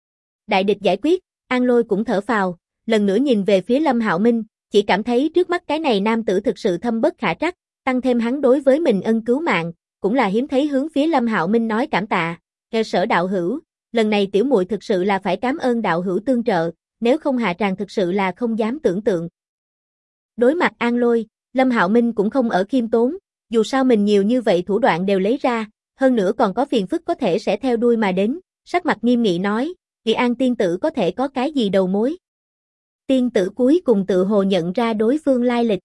Đại địch giải quyết, An Lôi cũng thở phào, lần nữa nhìn về phía Lâm Hạo Minh, chỉ cảm thấy trước mắt cái này nam tử thực sự thâm bất khả trắc, tăng thêm hắn đối với mình ân cứu mạng, cũng là hiếm thấy hướng phía Lâm Hạo Minh nói cảm tạ. Sở đạo hữu, lần này tiểu muội thực sự là phải cảm ơn đạo hữu tương trợ, nếu không hạ tràng thực sự là không dám tưởng tượng. Đối mặt An Lôi, Lâm Hạo Minh cũng không ở khiêm tốn, dù sao mình nhiều như vậy thủ đoạn đều lấy ra, hơn nữa còn có phiền phức có thể sẽ theo đuôi mà đến, sắc mặt nghiêm nghị nói, Kỳ An tiên tử có thể có cái gì đầu mối? Tiên tử cuối cùng tự hồ nhận ra đối phương lai lịch.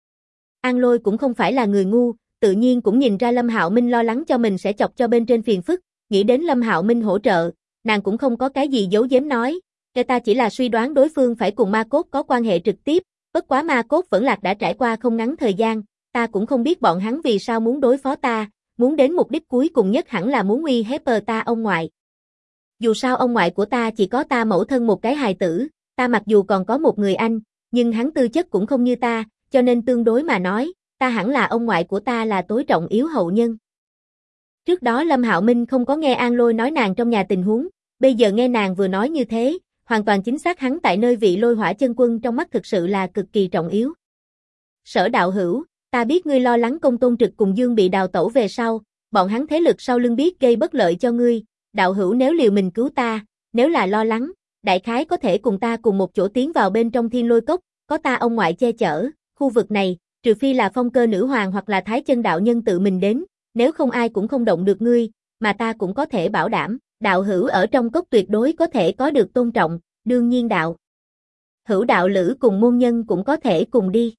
An Lôi cũng không phải là người ngu, tự nhiên cũng nhìn ra Lâm Hạo Minh lo lắng cho mình sẽ chọc cho bên trên phiền phức, nghĩ đến Lâm Hạo Minh hỗ trợ, nàng cũng không có cái gì giấu giếm nói, ta chỉ là suy đoán đối phương phải cùng Ma Cốt có quan hệ trực tiếp, bất quá Ma Cốt vẫn lạc đã trải qua không ngắn thời gian, ta cũng không biết bọn hắn vì sao muốn đối phó ta, muốn đến mục đích cuối cùng nhất hẳn là muốn uy hiếp ta ông ngoại. Dù sao ông ngoại của ta chỉ có ta mẫu thân một cái hài tử, ta mặc dù còn có một người anh, nhưng hắn tư chất cũng không như ta, cho nên tương đối mà nói, ta hẳn là ông ngoại của ta là tối trọng yếu hậu nhân. Trước đó Lâm Hạo Minh không có nghe An Lôi nói nàng trong nhà tình huống, Bây giờ nghe nàng vừa nói như thế, hoàn toàn chính xác hắn tại nơi vị Lôi Hỏa chân quân trong mắt thực sự là cực kỳ trọng yếu. Sở đạo hữu, ta biết ngươi lo lắng Công Tôn Trực cùng Dương bị đào tẩu về sau, bọn hắn thế lực sau lưng biết gây bất lợi cho ngươi, đạo hữu nếu liều mình cứu ta, nếu là lo lắng, đại khái có thể cùng ta cùng một chỗ tiến vào bên trong Thiên Lôi Cốc, có ta ông ngoại che chở, khu vực này, trừ phi là Phong Cơ nữ hoàng hoặc là Thái Chân đạo nhân tự mình đến, nếu không ai cũng không động được ngươi, mà ta cũng có thể bảo đảm, đạo hữu ở trong cốc tuyệt đối có thể có được tôn trọng, đương nhiên đạo hữu đạo lữ cùng môn nhân cũng có thể cùng đi.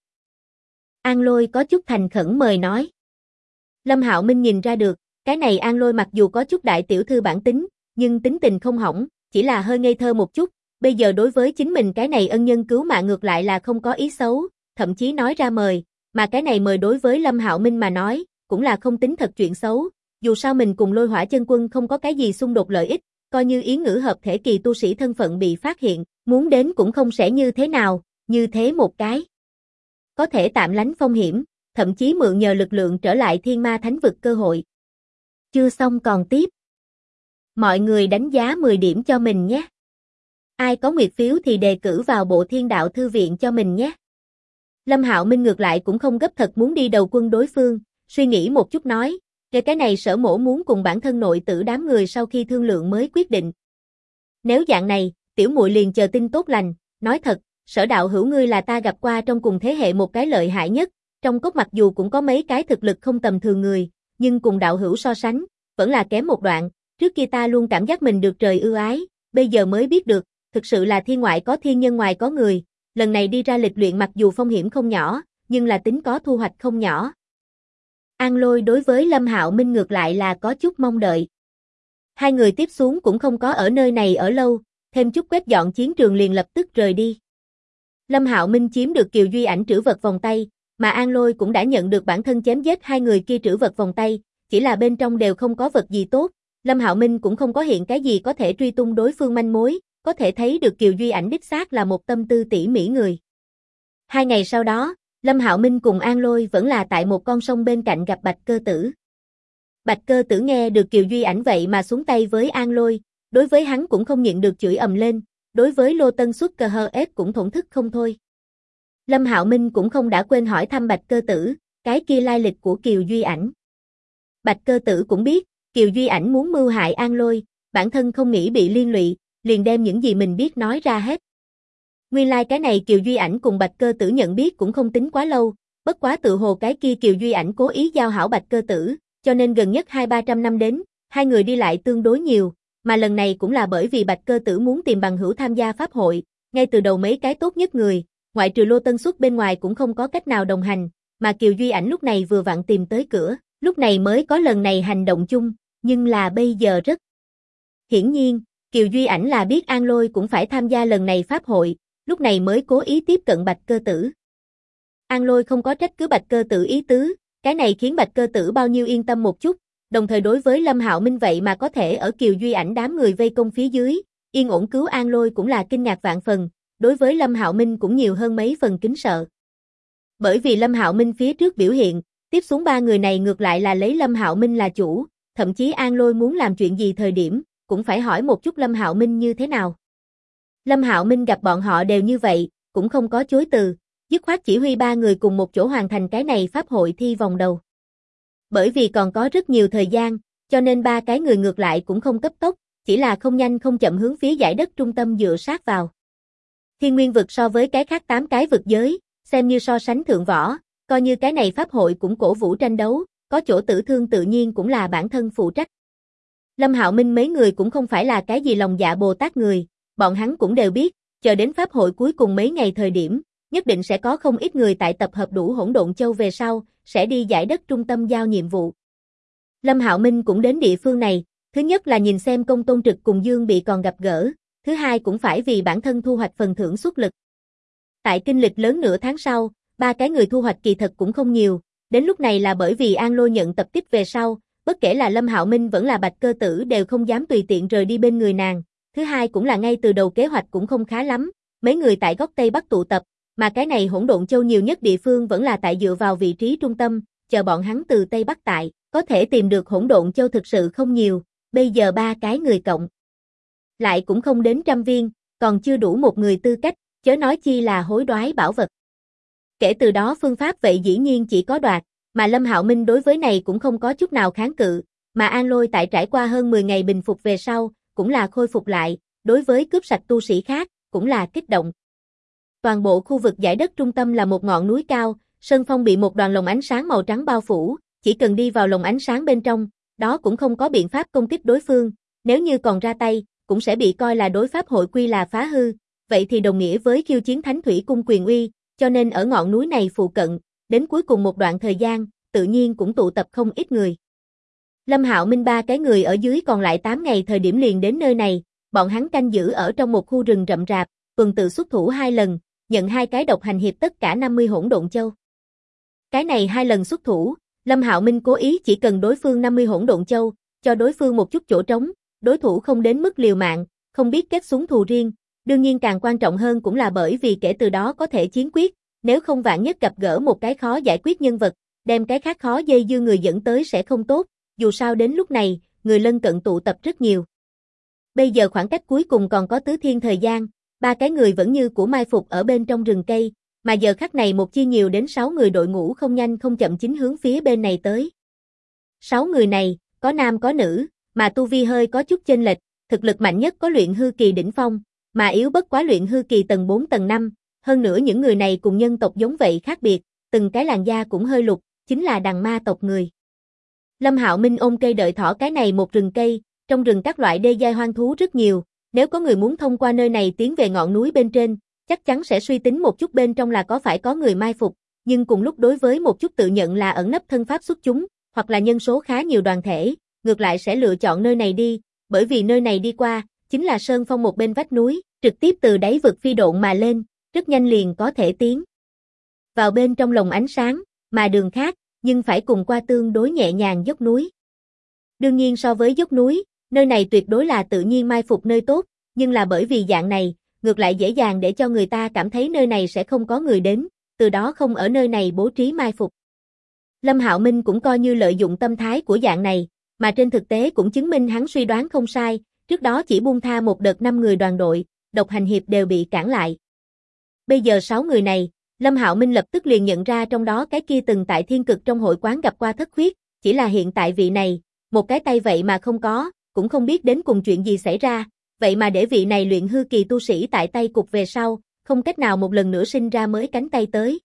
An Lôi có chút thành khẩn mời nói. Lâm Hạo Minh nhìn ra được, cái này An Lôi mặc dù có chút đại tiểu thư bản tính, nhưng tính tình không hỏng, chỉ là hơi ngây thơ một chút, bây giờ đối với chính mình cái này ân nhân cứu mạng ngược lại là không có ý xấu, thậm chí nói ra mời, mà cái này mời đối với Lâm Hạo Minh mà nói, cũng là không tính thật chuyện xấu, dù sao mình cùng Lôi Hỏa chân quân không có cái gì xung đột lợi ích, coi như Yến Ngữ hợp thể kỳ tu sĩ thân phận bị phát hiện, muốn đến cũng không sẽ như thế nào, như thế một cái. Có thể tạm lánh phong hiểm, thậm chí mượn nhờ lực lượng trở lại Thiên Ma Thánh vực cơ hội. Chưa xong còn tiếp. Mọi người đánh giá 10 điểm cho mình nhé. Ai có nguyệt phiếu thì đề cử vào Bộ Thiên Đạo Thư viện cho mình nhé. Lâm Hạo Minh ngược lại cũng không gấp thật muốn đi đầu quân đối phương, suy nghĩ một chút nói, cái này Sở mỗ muốn cùng bản thân nội tử đám người sau khi thương lượng mới quyết định. Nếu dạng này, tiểu muội liền chờ tin tốt lành, nói thật, Sở đạo hữu ngươi là ta gặp qua trong cùng thế hệ một cái lợi hại nhất, trong cốc mặc dù cũng có mấy cái thực lực không tầm thường người, nhưng cùng đạo hữu so sánh, vẫn là kém một đoạn, trước kia ta luôn cảm giác mình được trời ưu ái, bây giờ mới biết được, thực sự là thiên ngoại có thiên nhân ngoài có người, lần này đi ra lịch luyện mặc dù phong hiểm không nhỏ, nhưng là tính có thu hoạch không nhỏ. An Lôi đối với Lâm Hạo Minh ngược lại là có chút mong đợi. Hai người tiếp xuống cũng không có ở nơi này ở lâu, thêm chút quét dọn chiến trường liền lập tức rời đi. Lâm Hạo Minh chiếm được Kiều Duy Ảnh trữ vật vòng tay, mà An Lôi cũng đã nhận được bản thân chém giết hai người kia trữ vật vòng tay, chỉ là bên trong đều không có vật gì tốt, Lâm Hạo Minh cũng không có hiện cái gì có thể truy tung đối phương manh mối, có thể thấy được Kiều Duy Ảnh đích xác là một tâm tư tỉ mỉ người. 2 ngày sau đó, Lâm Hạo Minh cùng An Lôi vẫn là tại một con sông bên cạnh gặp Bạch Cơ Tử. Bạch Cơ Tử nghe được Kiều Duy Ảnh vậy mà xuống tay với An Lôi, đối với hắn cũng không nhịn được chửi ầm lên, đối với Lô Tân Xuất cờ hờ ép cũng thổn thức không thôi. Lâm Hạo Minh cũng không đã quên hỏi thăm Bạch Cơ Tử, cái kia lai lịch của Kiều Duy Ảnh. Bạch Cơ Tử cũng biết, Kiều Duy Ảnh muốn mưu hại An Lôi, bản thân không nghĩ bị liên lụy, liền đem những gì mình biết nói ra hết. Nguyên lai cái này Kiều Duy Ảnh cùng Bạch Cơ Tử nhận biết cũng không tính quá lâu, bất quá tự hồ cái kia Kiều Duy Ảnh cố ý giao hảo Bạch Cơ Tử, cho nên gần nhất 200-300 năm đến, hai người đi lại tương đối nhiều, mà lần này cũng là bởi vì Bạch Cơ Tử muốn tìm bằng hữu tham gia pháp hội, ngay từ đầu mấy cái tốt nhất người, ngoại trừ Lô Tân Xuất bên ngoài cũng không có cách nào đồng hành, mà Kiều Duy Ảnh lúc này vừa vặn tìm tới cửa, lúc này mới có lần này hành động chung, nhưng là bây giờ rất hiển nhiên, Kiều Duy Ảnh là biết An Lôi cũng phải tham gia lần này pháp hội, lúc này mới cố ý tiếp cận Bạch Cơ Tử. An Lôi không có trách cứ Bạch Cơ Tử ý tứ, cái này khiến Bạch Cơ Tử bao nhiêu yên tâm một chút, đồng thời đối với Lâm Hạo Minh vậy mà có thể ở Kiều Duy Ảnh đám người vây công phía dưới, yên ổn cứu An Lôi cũng là kinh ngạc vạn phần, đối với Lâm Hạo Minh cũng nhiều hơn mấy phần kính sợ. Bởi vì Lâm Hạo Minh phía trước biểu hiện, tiếp xuống ba người này ngược lại là lấy Lâm Hạo Minh là chủ, thậm chí An Lôi muốn làm chuyện gì thời điểm, cũng phải hỏi một chút Lâm Hạo Minh như thế nào. Lâm Hạo Minh gặp bọn họ đều như vậy, cũng không có chối từ, dứt khoát chỉ huy ba người cùng một chỗ hoàn thành cái này pháp hội thi vòng đầu. Bởi vì còn có rất nhiều thời gian, cho nên ba cái người ngược lại cũng không cấp tốc, chỉ là không nhanh không chậm hướng phía dải đất trung tâm dựa sát vào. Thiên Nguyên vực so với cái khác 8 cái vực giới, xem như so sánh thượng võ, coi như cái này pháp hội cũng cổ vũ tranh đấu, có chỗ tử thương tự nhiên cũng là bản thân phụ trách. Lâm Hạo Minh mấy người cũng không phải là cái gì lòng dạ Bồ Tát người, bọn hắn cũng đều biết, chờ đến pháp hội cuối cùng mấy ngày thời điểm, nhất định sẽ có không ít người tại tập hợp đủ Hỗn Độn Châu về sau, sẽ đi giải đất trung tâm giao nhiệm vụ. Lâm Hạo Minh cũng đến địa phương này, thứ nhất là nhìn xem Công Tôn Trực cùng Dương bị còn gặp gỡ, thứ hai cũng phải vì bản thân thu hoạch phần thưởng xuất lực. Tại kinh lịch lớn nửa tháng sau, ba cái người thu hoạch kỳ thật cũng không nhiều, đến lúc này là bởi vì An Lôi nhận tập kích về sau, bất kể là Lâm Hạo Minh vẫn là Bạch Cơ Tử đều không dám tùy tiện rời đi bên người nàng, thứ hai cũng là ngay từ đầu kế hoạch cũng không khá lắm, mấy người tại góc Tây Bắc tụ tập, mà cái này Hỗn Độn Châu nhiều nhất địa phương vẫn là tại dựa vào vị trí trung tâm, chờ bọn hắn từ Tây Bắc tại, có thể tìm được Hỗn Độn Châu thực sự không nhiều, bây giờ ba cái người cộng lại cũng không đến 100 viên, còn chưa đủ một người tư cách, chớ nói chi là hối đoái bảo vật. Kể từ đó phương pháp vậy dĩ nhiên chỉ có đoạt, mà Lâm Hạo Minh đối với này cũng không có chút nào kháng cự, mà An Lôi tại trải qua hơn 10 ngày bình phục về sau, cũng là khôi phục lại, đối với cướp sạch tu sĩ khác, cũng là kích động. Toàn bộ khu vực dải đất trung tâm là một ngọn núi cao, sơn phong bị một đoàn lồng ánh sáng màu trắng bao phủ, chỉ cần đi vào lồng ánh sáng bên trong, đó cũng không có biện pháp công kích đối phương, nếu như còn ra tay, cũng sẽ bị coi là đối pháp hội quy là phá hư, vậy thì đồng nghĩa với khiêu chiến Thánh Thủy Cung quyền uy, cho nên ở ngọn núi này phụ cận, đến cuối cùng một đoạn thời gian, tự nhiên cũng tụ tập không ít người. Lâm Hạo Minh ba cái người ở dưới còn lại 8 ngày thời điểm liền đến nơi này, bọn hắn canh giữ ở trong một khu rừng rậm rạp, tuần tự xuất thủ 2 lần, nhận 2 cái độc hành hiệp tất cả 50 hỗn độn châu. Cái này 2 lần xuất thủ, Lâm Hạo Minh cố ý chỉ cần đối phương 50 hỗn độn châu, cho đối phương một chút chỗ trống, đối thủ không đến mức liều mạng, không biết kết xuống thù riêng, đương nhiên càng quan trọng hơn cũng là bởi vì kể từ đó có thể chiến quyết, nếu không vạn nhất gặp gỡ một cái khó giải quyết nhân vật, đem cái khác khó dây dưa người dẫn tới sẽ không tốt, dù sao đến lúc này, người lân cận tụ tập rất nhiều. Bây giờ khoảng cách cuối cùng còn có tứ thiên thời gian, 3 cái người vẫn như của mai phục ở bên trong rừng cây, mà giờ khắc này một chi nhiều đến 6 người đội ngũ không nhanh không chậm chính hướng phía bên này tới. 6 người này, có nam có nữ, mà tu vi hơi có chút chênh lệch, thực lực mạnh nhất có luyện hư kỳ đỉnh phong, mà yếu bất quá luyện hư kỳ tầng 4 tầng 5, hơn nữa những người này cùng nhân tộc giống vậy khác biệt, từng cái làn da cũng hơi lục, chính là đằng ma tộc người. Lâm Hạo Minh ôm cây đợi thỏ cái này một rừng cây, trong rừng các loại đê giai hoang thú rất nhiều, nếu có người muốn thông qua nơi này tiến về ngọn núi bên trên, chắc chắn sẽ suy tính một chút bên trong là có phải có người mai phục, nhưng cùng lúc đối với một chút tự nhận là ẩn nấp thân pháp xuất chúng, hoặc là nhân số khá nhiều đoàn thể, ngược lại sẽ lựa chọn nơi này đi, bởi vì nơi này đi qua, chính là sơn phong một bên vách núi, trực tiếp từ đáy vực phi độn mà lên, rất nhanh liền có thể tiến vào bên trong lồng ánh sáng, mà đường khác, nhưng phải cùng qua tương đối nhẹ nhàng dốc núi. Đương nhiên so với dốc núi, nơi này tuyệt đối là tự nhiên mai phục nơi tốt, nhưng là bởi vì dạng này, ngược lại dễ dàng để cho người ta cảm thấy nơi này sẽ không có người đến, từ đó không ở nơi này bố trí mai phục. Lâm Hạo Minh cũng coi như lợi dụng tâm thái của dạng này, mà trên thực tế cũng chứng minh hắn suy đoán không sai, trước đó chỉ buông tha một đợt 5 người đoàn đội, độc hành hiệp đều bị cản lại. Bây giờ 6 người này, Lâm Hạo Minh lập tức liền nhận ra trong đó cái kia từng tại thiên cực trong hội quán gặp qua thất khuyết, chỉ là hiện tại vị này, một cái tay vậy mà không có, cũng không biết đến cùng chuyện gì xảy ra, vậy mà để vị này luyện hư kỳ tu sĩ tại tay cục về sau, không cách nào một lần nữa sinh ra mới cánh tay tới.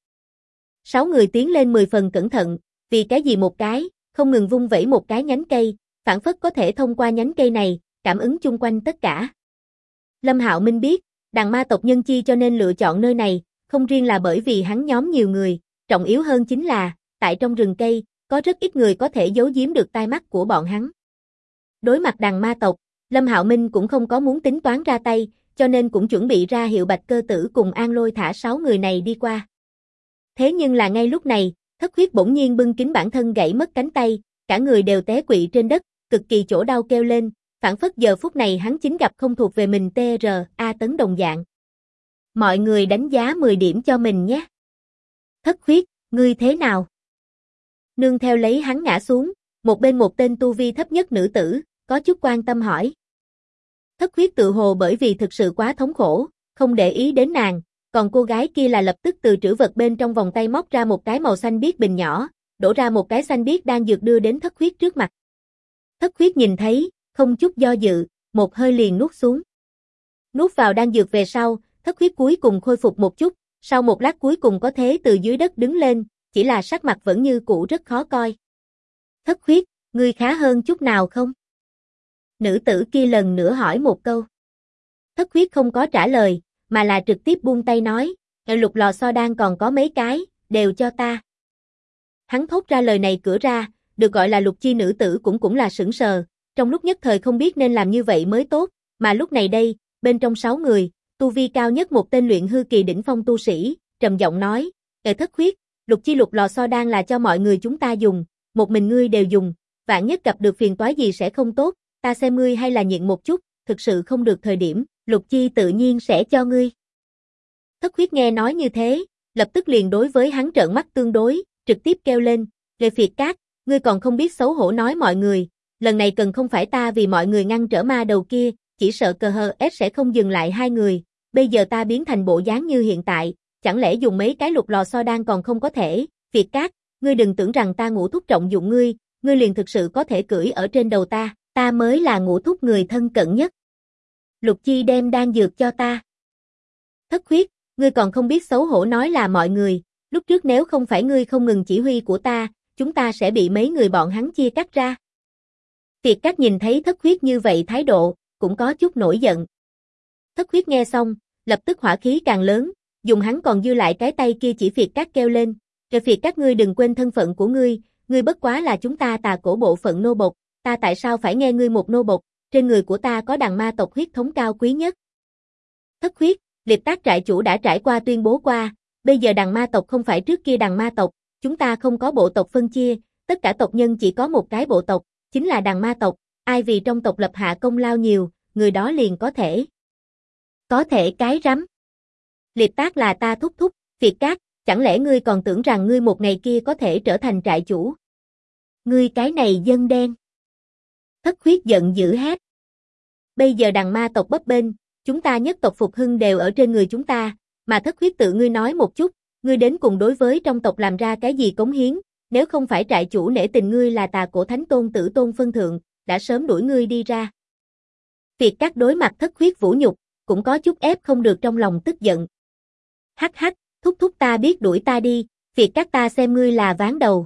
6 người tiến lên 10 phần cẩn thận, vì cái gì một cái, không ngừng vung vẩy một cái nhánh cây, phản phất có thể thông qua nhánh cây này, cảm ứng chung quanh tất cả. Lâm Hạo Minh biết, đằng ma tộc nhân chi cho nên lựa chọn nơi này, không riêng là bởi vì hắn nhóm nhiều người, trọng yếu hơn chính là, tại trong rừng cây, có rất ít người có thể giấu giếm được tai mắt của bọn hắn. Đối mặt đằng ma tộc, Lâm Hạo Minh cũng không có muốn tính toán ra tay, cho nên cũng chuẩn bị ra hiệu Bạch Cơ Tử cùng An Lôi thả 6 người này đi qua. Thế nhưng là ngay lúc này, Thất Huyết bỗng nhiên bưng kín bản thân gãy mất cánh tay, cả người đều té quỵ trên đất, cực kỳ chỗ đau kêu lên, phản phất giờ phút này hắn chính gặp không thuộc về mình TRA tấn đồng dạng. Mọi người đánh giá 10 điểm cho mình nhé. Thất Huyết, ngươi thế nào? Nương theo lấy hắn ngã xuống, một bên một tên tu vi thấp nhất nữ tử, có chút quan tâm hỏi. Thất Huyết tự hồ bởi vì thực sự quá thống khổ, không để ý đến nàng, còn cô gái kia là lập tức từ trữ vật bên trong vòng tay móc ra một cái màu xanh biếc bình nhỏ, đổ ra một cái xanh biếc đan dược đưa đến Thất Huyết trước mặt. Thất Huyết nhìn thấy, không chút do dự, một hơi liền nuốt xuống. Nuốt vào đan dược về sau, Thất Huyết cuối cùng khôi phục một chút, sau một lát cuối cùng có thế từ dưới đất đứng lên, chỉ là sắc mặt vẫn như cũ rất khó coi. Thất Huyết, ngươi khá hơn chút nào không? Nữ tử kia lần nữa hỏi một câu. Thất Huyết không có trả lời, mà là trực tiếp buông tay nói, lục lò xo đan còn có mấy cái, đều cho ta. Hắn thốt ra lời này cửa ra, được gọi là Lục Chi nữ tử cũng là sững sờ, trong lúc nhất thời không biết nên làm như vậy mới tốt, mà lúc này đây, bên trong 6 người, tu vi cao nhất một tên luyện hư kỳ đỉnh phong tu sĩ, trầm giọng nói, Thất Huyết, Lục Chi lục lò xo đan là cho mọi người chúng ta dùng, một mình ngươi đều dùng, vạn nhất gặp được phiền toái gì sẽ không tốt, ta xem ngươi hay là nhịn một chút, thực sự không được thời điểm, Lục Chi tự nhiên sẽ cho ngươi. Thất Huyết nghe nói như thế, lập tức liền đối với hắn trợn mắt tương đối, trực tiếp kêu lên, Lê Phiệt Cát, ngươi còn không biết xấu hổ nói mọi người, lần này cần không phải ta vì mọi người ngăn trở ma đầu kia, chỉ sợ cờ hờ S sẽ không dừng lại hai người, bây giờ ta biến thành bộ dáng như hiện tại, chẳng lẽ dùng mấy cái lục lò xo đan còn không có thể, Việt Cát, ngươi đừng tưởng rằng ta Ngũ Thúc trọng dụng ngươi liền thực sự có thể cưỡi ở trên đầu ta mới là Ngũ Thúc người thân cận nhất. Lục Chi đem đan dược cho ta. Thất Khuyết, ngươi còn không biết xấu hổ nói là mọi người, lúc trước nếu không phải ngươi không ngừng chỉ huy của ta, chúng ta sẽ bị mấy người bọn hắn chia cắt ra. Việt Cát nhìn thấy Thất Khuyết như vậy thái độ, cũng có chút nổi giận. Thất Khuyết nghe xong, lập tức hỏa khí càng lớn, dùng hắn còn dư lại cái tay kia chỉ Việt Cát kêu lên, Việt Cát ngươi đừng quên thân phận của ngươi bất quá là chúng ta Tà Cổ bộ phận nô bộc, ta tại sao phải nghe ngươi một nô bộc, trên người của ta có đằng ma tộc huyết thống cao quý nhất. Thất Khuyết, Liệp Tác trại chủ đã trải qua tuyên bố qua, bây giờ đằng ma tộc không phải trước kia đằng ma tộc, chúng ta không có bộ tộc phân chia, tất cả tộc nhân chỉ có một cái bộ tộc, chính là đằng ma tộc, ai vì trong tộc lập hạ công lao nhiều, người đó liền có thể cái rắm. Liệp Tác là ta thúc thúc, Việt Cát, chẳng lẽ ngươi còn tưởng rằng ngươi một ngày kia có thể trở thành trại chủ? Ngươi cái này dân đen. Thất Khuyết giận dữ hét. Bây giờ đằng ma tộc bấp bênh, chúng ta nhất tộc phục hưng đều ở trên người chúng ta, mà Thất Khuyết tự ngươi nói một chút, ngươi đến cùng đối với trong tộc làm ra cái gì cống hiến, nếu không phải trại chủ nể tình ngươi là Tà Cổ Thánh Tôn tử tôn phân thượng, đã sớm đuổi ngươi đi ra. Việt Cát đối mặt Thất Khuyết vũ nhục, cũng có chút ép không được trong lòng tức giận. Hắc hắc, thúc thúc ta biết đuổi ta đi, Việt Cát ta xem ngươi là ván đầu,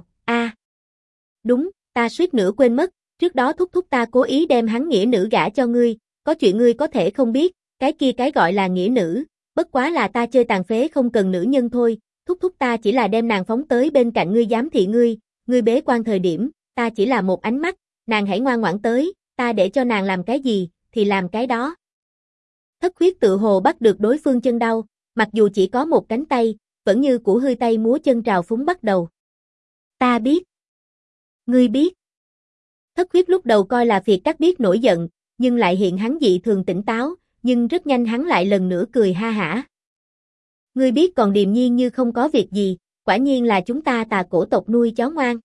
đúng, ta suýt nữa quên mất, trước đó thúc thúc ta cố ý đem hắn nghĩa nữ gả cho ngươi, có chuyện ngươi có thể không biết, cái kia cái gọi là nghĩa nữ, bất quá là ta chơi tàn phế không cần nữ nhân thôi, thúc thúc ta chỉ là đem nàng phóng tới bên cạnh ngươi giám thị ngươi bế quan thời điểm, ta chỉ là một ánh mắt, nàng hãy ngoan ngoãn tới, ta để cho nàng làm cái gì, thì làm cái đó. Thất Khuyết tự hồ bắt được đối phương chân đau, mặc dù chỉ có một cánh tay, vẫn như củ hươi tay múa chân trào phúng bắt đầu. Ta biết. Ngươi biết. Thất Khuyết lúc đầu coi là Việt Cát biết nổi giận, nhưng lại hiện hắn dị thường tỉnh táo, nhưng rất nhanh hắn lại lần nữa cười ha hả. Ngươi biết còn điềm nhiên như không có việc gì, quả nhiên là chúng ta Tà Cổ tộc nuôi chó ngoan.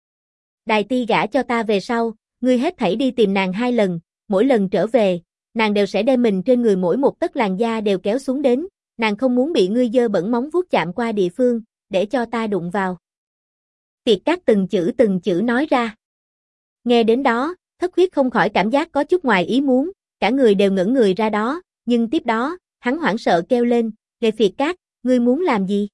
Đài Ti gả cho ta về sau, ngươi hết thảy đi tìm nàng 2 lần, mỗi lần trở về, nàng đều sẽ đem mình trên người mỗi một tấc làn da đều kéo xuống đến, nàng không muốn bị ngươi dơ bẩn móng vuốt chạm qua địa phương, để cho ta đụng vào. Việt Cát từng chữ nói ra. Nghe đến đó, Thất Khuyết không khỏi cảm giác có chút ngoài ý muốn, cả người đều ngẩn người ra đó, nhưng tiếp đó, hắn hoảng sợ kêu lên, Việt Cát, ngươi muốn làm gì?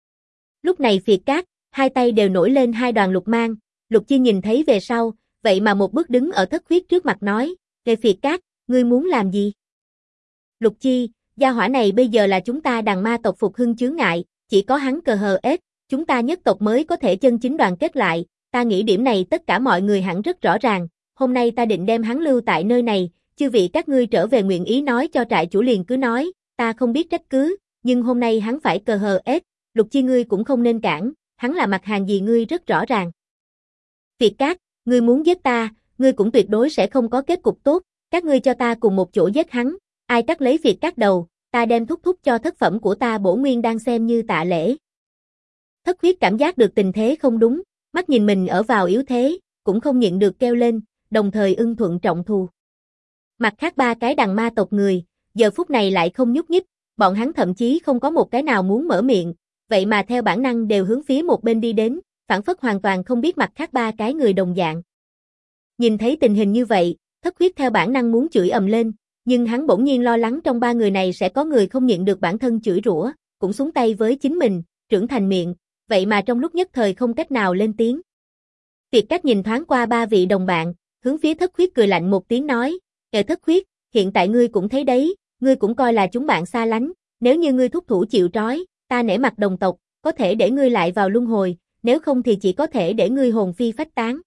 Lúc này Việt Cát, hai tay đều nổi lên 2 đoàn lục mang, Lục Chi nhìn thấy về sau, vậy mà một bước đứng ở Thất Khuyết trước mặt nói, Việt Cát, ngươi muốn làm gì? Lục Chi, gia hỏa này bây giờ là chúng ta đằng ma tộc phục hưng chướng ngại, chỉ có hắn cờ hờ S, chúng ta nhất tộc mới có thể chân chính đoàn kết lại, ta nghĩ điểm này tất cả mọi người hẳn rất rõ ràng, hôm nay ta định đem hắn lưu tại nơi này, chư vị các ngươi trở về nguyện ý nói cho trại chủ liền cứ nói, ta không biết trách cứ, nhưng hôm nay hắn phải cờ hờ S, Lục Chi ngươi cũng không nên cản, hắn là mặt hàng gì ngươi rất rõ ràng. Việt Cát, ngươi muốn giết ta, ngươi cũng tuyệt đối sẽ không có kết cục tốt, các ngươi cho ta cùng một chỗ giết hắn, ai cắt lấy Việt Cát đầu, ta đem thúc thúc cho thất phẩm của ta bổ nguyên đang xem như tạ lễ. Thất Khuyết cảm giác được tình thế không đúng, mắt nhìn mình ở vào yếu thế, cũng không nhịn được kêu lên, đồng thời ưng thuận trọng thù. Mặt khác 3 cái đằng ma tộc người, giờ phút này lại không nhúc nhích, bọn hắn thậm chí không có một cái nào muốn mở miệng, vậy mà theo bản năng đều hướng phía một bên đi đến, phản phất hoàn toàn không biết mặt khác 3 cái người đồng dạng. Nhìn thấy tình hình như vậy, Thất Khuyết theo bản năng muốn chửi ầm lên, nhưng hắn bỗng nhiên lo lắng trong 3 người này sẽ có người không nhịn được bản thân chửi rủa, cũng xuống tay với chính mình, trưởng thành miệng, vậy mà trong lúc nhất thời không cách nào lên tiếng. Việt Cát nhìn thoáng qua 3 vị đồng bạn, hướng phía Thất Khuyết cười lạnh một tiếng nói, Thất Khuyết, hiện tại ngươi cũng thấy đấy, ngươi cũng coi là chúng bạn xa lánh, nếu như ngươi thúc thủ chịu trói, ta nể mặt đồng tộc, có thể để ngươi lại vào luân hồi, nếu không thì chỉ có thể để ngươi hồn phi phách tán.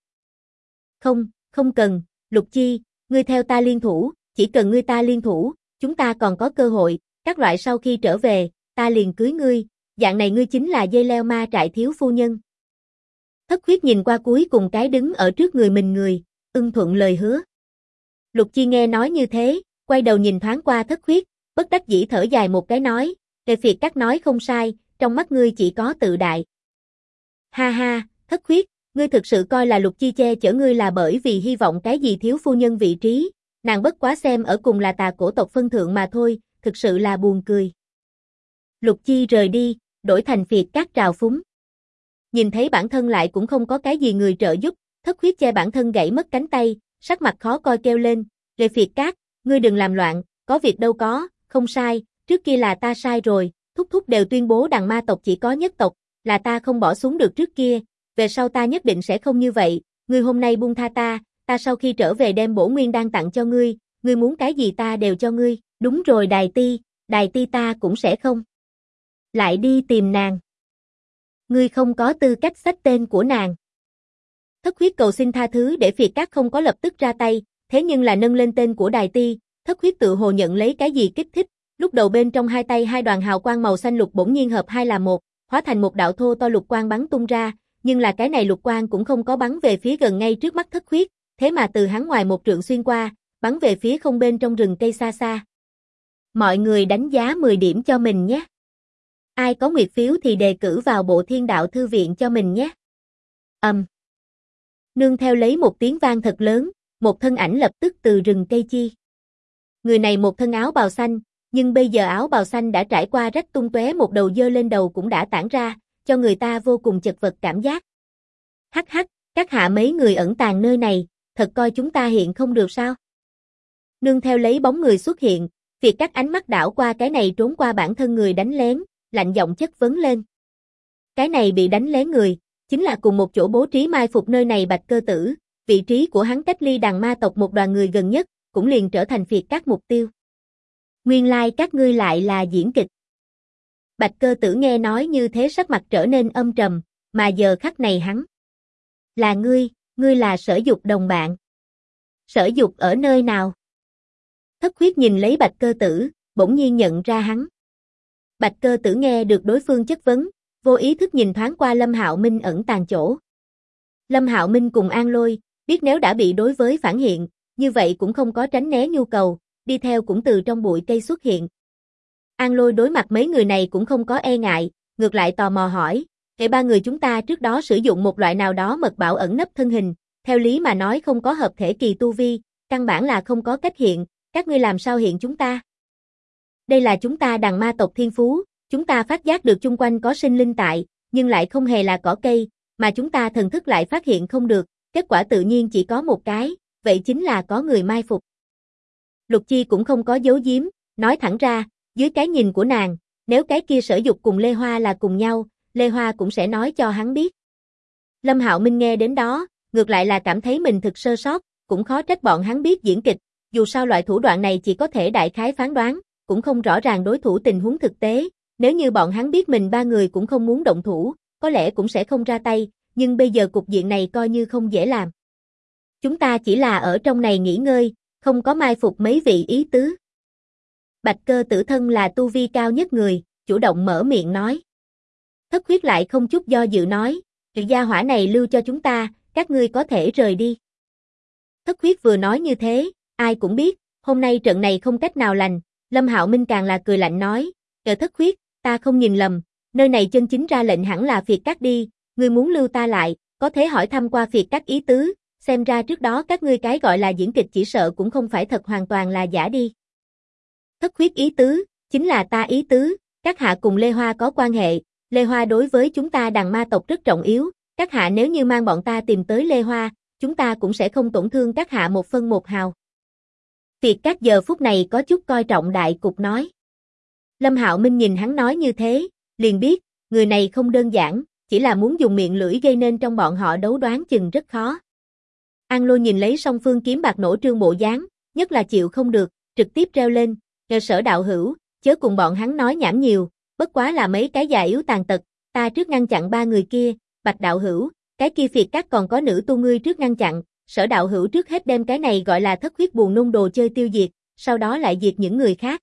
Không cần, Lục Chi, ngươi theo ta liên thủ, chỉ cần ngươi ta liên thủ, chúng ta còn có cơ hội, các loại sau khi trở về, ta liền cưới ngươi, dạng này ngươi chính là dây leo ma trại thiếu phu nhân. Thất Khuyết nhìn qua cuối cùng cái đứng ở trước người mình người, ưng thuận lời hứa. Lục Chi nghe nói như thế, quay đầu nhìn thoáng qua Thất Khuyết, bất đắc dĩ thở dài một cái nói, Việt Cát nói không sai, trong mắt ngươi chỉ có tự đại. Ha ha, Thất Khuyết, ngươi thực sự coi là Lục Chi che chở ngươi là bởi vì hy vọng cái gì thiếu phu nhân vị trí, Nàng bất quá xem ở cùng là tà cổ tộc phân thượng mà thôi, thực sự là buồn cười. Lục Chi rời đi, đổi thành Phiệt Cát trào phúng. Nhìn thấy bản thân lại cũng không có cái gì người trợ giúp, Thất Huyết che bản thân gãy mất cánh tay, sắc mặt khó coi kêu lên, "Lê Phiệt Cát, ngươi đừng làm loạn, có việc đâu có, không sai, trước kia là ta sai rồi, thúc thúc đều tuyên bố đằng ma tộc chỉ có nhất tộc, là ta không bỏ xuống được trước kia, về sau ta nhất định sẽ không như vậy, ngươi hôm nay buông tha ta sau khi trở về đem bổ nguyên đan tặng cho ngươi muốn cái gì ta đều cho ngươi, đúng rồi Đài Ti ta cũng sẽ không lại đi tìm nàng. Ngươi không có tư cách xách tên của nàng." Thất Huyết cầu xin tha thứ để Phiệt Cát không có lập tức ra tay, thế nhưng là nâng lên tên của Đài Ti, Thất Huyết tự hồ nhận lấy cái gì kích thích, lúc đầu bên trong hai tay hai đoàn hào quang màu xanh lục bỗng nhiên hợp hai là một, hóa thành một đạo thô to lục quang bắn tung ra, nhưng là cái này lục quang cũng không có bắn về phía gần ngay trước mắt Thất Huyết, thế mà từ hắn ngoài một trượng xuyên qua, bắn về phía không bên trong rừng cây xa xa. Mọi người đánh giá 10 điểm cho mình nhé. Ai có nguyệt phiếu thì đề cử vào Bộ Thiên Đạo Thư Viện cho mình nhé. Nương theo lấy một tiếng vang thật lớn, một thân ảnh lập tức từ rừng cây chi. Người này một thân áo bào xanh, nhưng bây giờ áo bào xanh đã trải qua rách tung tóe, một đầu dơ lên đầu cũng đã tản ra, cho người ta vô cùng chật vật cảm giác. Hắc hắc, các hạ mấy người ẩn tàng nơi này, thật coi chúng ta hiện không được sao? Nương theo lấy bóng người xuất hiện, Phiệt Cát ánh mắt đảo qua cái này trốn qua bản thân người đánh lén, lạnh giọng chất vấn lên. Cái này bị đánh lén người, chính là cùng một chỗ bố trí mai phục nơi này Bạch Cơ Tử, vị trí của hắn cách ly đằng ma tộc một đoàn người gần nhất, cũng liền trở thành Phiệt Cát mục tiêu. Nguyên lai các ngươi lại là diễn kịch. Bạch Cơ Tử nghe nói như thế sắc mặt trở nên âm trầm, mà giờ khắc này hắn. Là ngươi là Sở Dục đồng bạn. Sở Dục ở nơi nào? Thất Huyết nhìn lấy Bạch Cơ Tử, bỗng nhiên nhận ra hắn. Bạch Cơ Tử nghe được đối phương chất vấn, vô ý thức nhìn thoáng qua Lâm Hạo Minh ẩn tàng chỗ. Lâm Hạo Minh cùng An Lôi, biết nếu đã bị đối với phản hiện, như vậy cũng không có tránh né nhu cầu, đi theo cũng từ trong bụi cây xuất hiện. An Lôi đối mặt mấy người này cũng không có e ngại, ngược lại tò mò hỏi, ba người chúng ta trước đó sử dụng một loại nào đó mật bảo ẩn nấp thân hình, theo lý mà nói không có hợp thể kỳ tu vi, căn bản là không có cách hiện, các ngươi làm sao hiện chúng ta? Đây là chúng ta đằng ma tộc thiên phú, chúng ta phát giác được chung quanh có sinh linh tại, nhưng lại không hề là cỏ cây, mà chúng ta thần thức lại phát hiện không được, kết quả tự nhiên chỉ có một cái, vậy chính là có người mai phục. Lục Chi cũng không có giấu giếm, nói thẳng ra, dưới cái nhìn của nàng, nếu cái kia Sở Dục cùng Lê Hoa là cùng nhau, Lê Hoa cũng sẽ nói cho hắn biết. Lâm Hạo Minh nghe đến đó, ngược lại là cảm thấy mình thực sơ sót, cũng khó trách bọn hắn biết diễn kịch, dù sao loại thủ đoạn này chỉ có thể đại khái phán đoán, cũng không rõ ràng đối thủ tình huống thực tế, nếu như bọn hắn biết mình ba người cũng không muốn động thủ, có lẽ cũng sẽ không ra tay, nhưng bây giờ cục diện này coi như không dễ làm. Chúng ta chỉ là ở trong này nghỉ ngơi, không có mai phục mấy vị ý tứ. Bạch Cơ Tử thân là tu vi cao nhất người, chủ động mở miệng nói. Thất Huyết lại không chút do dự nói, gia hỏa này lưu cho chúng ta, các ngươi có thể rời đi. Thất Huyết vừa nói như thế, ai cũng biết, hôm nay trận này không cách nào lành, Lâm Hạo Minh càng là cười lạnh nói, Thất Huyết, ta không nhìn lầm, nơi này chân chính ra lệnh hẳn là Phiệt Cát đi, ngươi muốn lưu ta lại, có thể hỏi thăm qua Phiệt Cát ý tứ, xem ra trước đó các ngươi cái gọi là diễn kịch chỉ sợ cũng không phải thật hoàn toàn là giả đi. Thất Huyết ý tứ, chính là ta ý tứ, các hạ cùng Lê Hoa có quan hệ, Lê Hoa đối với chúng ta đằng ma tộc rất trọng yếu, các hạ nếu như mang bọn ta tìm tới Lê Hoa, chúng ta cũng sẽ không tổn thương các hạ một phân một hào. Phiệt Cát giờ phút này có chút coi trọng đại cục nói. Lâm Hạo Minh nhìn hắn nói như thế, liền biết, người này không đơn giản, chỉ là muốn dùng miệng lưỡi gây nên trong bọn họ đấu đoán chừng rất khó. An Lôi nhìn lấy song phương kiếm bạc nổ trương bộ dáng, nhất là chịu không được, trực tiếp treo lên, Sở đạo hữu, chớ cùng bọn hắn nói nhảm nhiều, bất quá là mấy cái già yếu tàn tật, ta trước ngăn chặn ba người kia, Bạch đạo hữu, cái kia Phiệt Cát còn có nữ tu ngươi trước ngăn chặn, Sở đạo hữu trước hết đem cái này gọi là Thất Huyết buồn nôn đồ chơi tiêu diệt, sau đó lại diệt những người khác.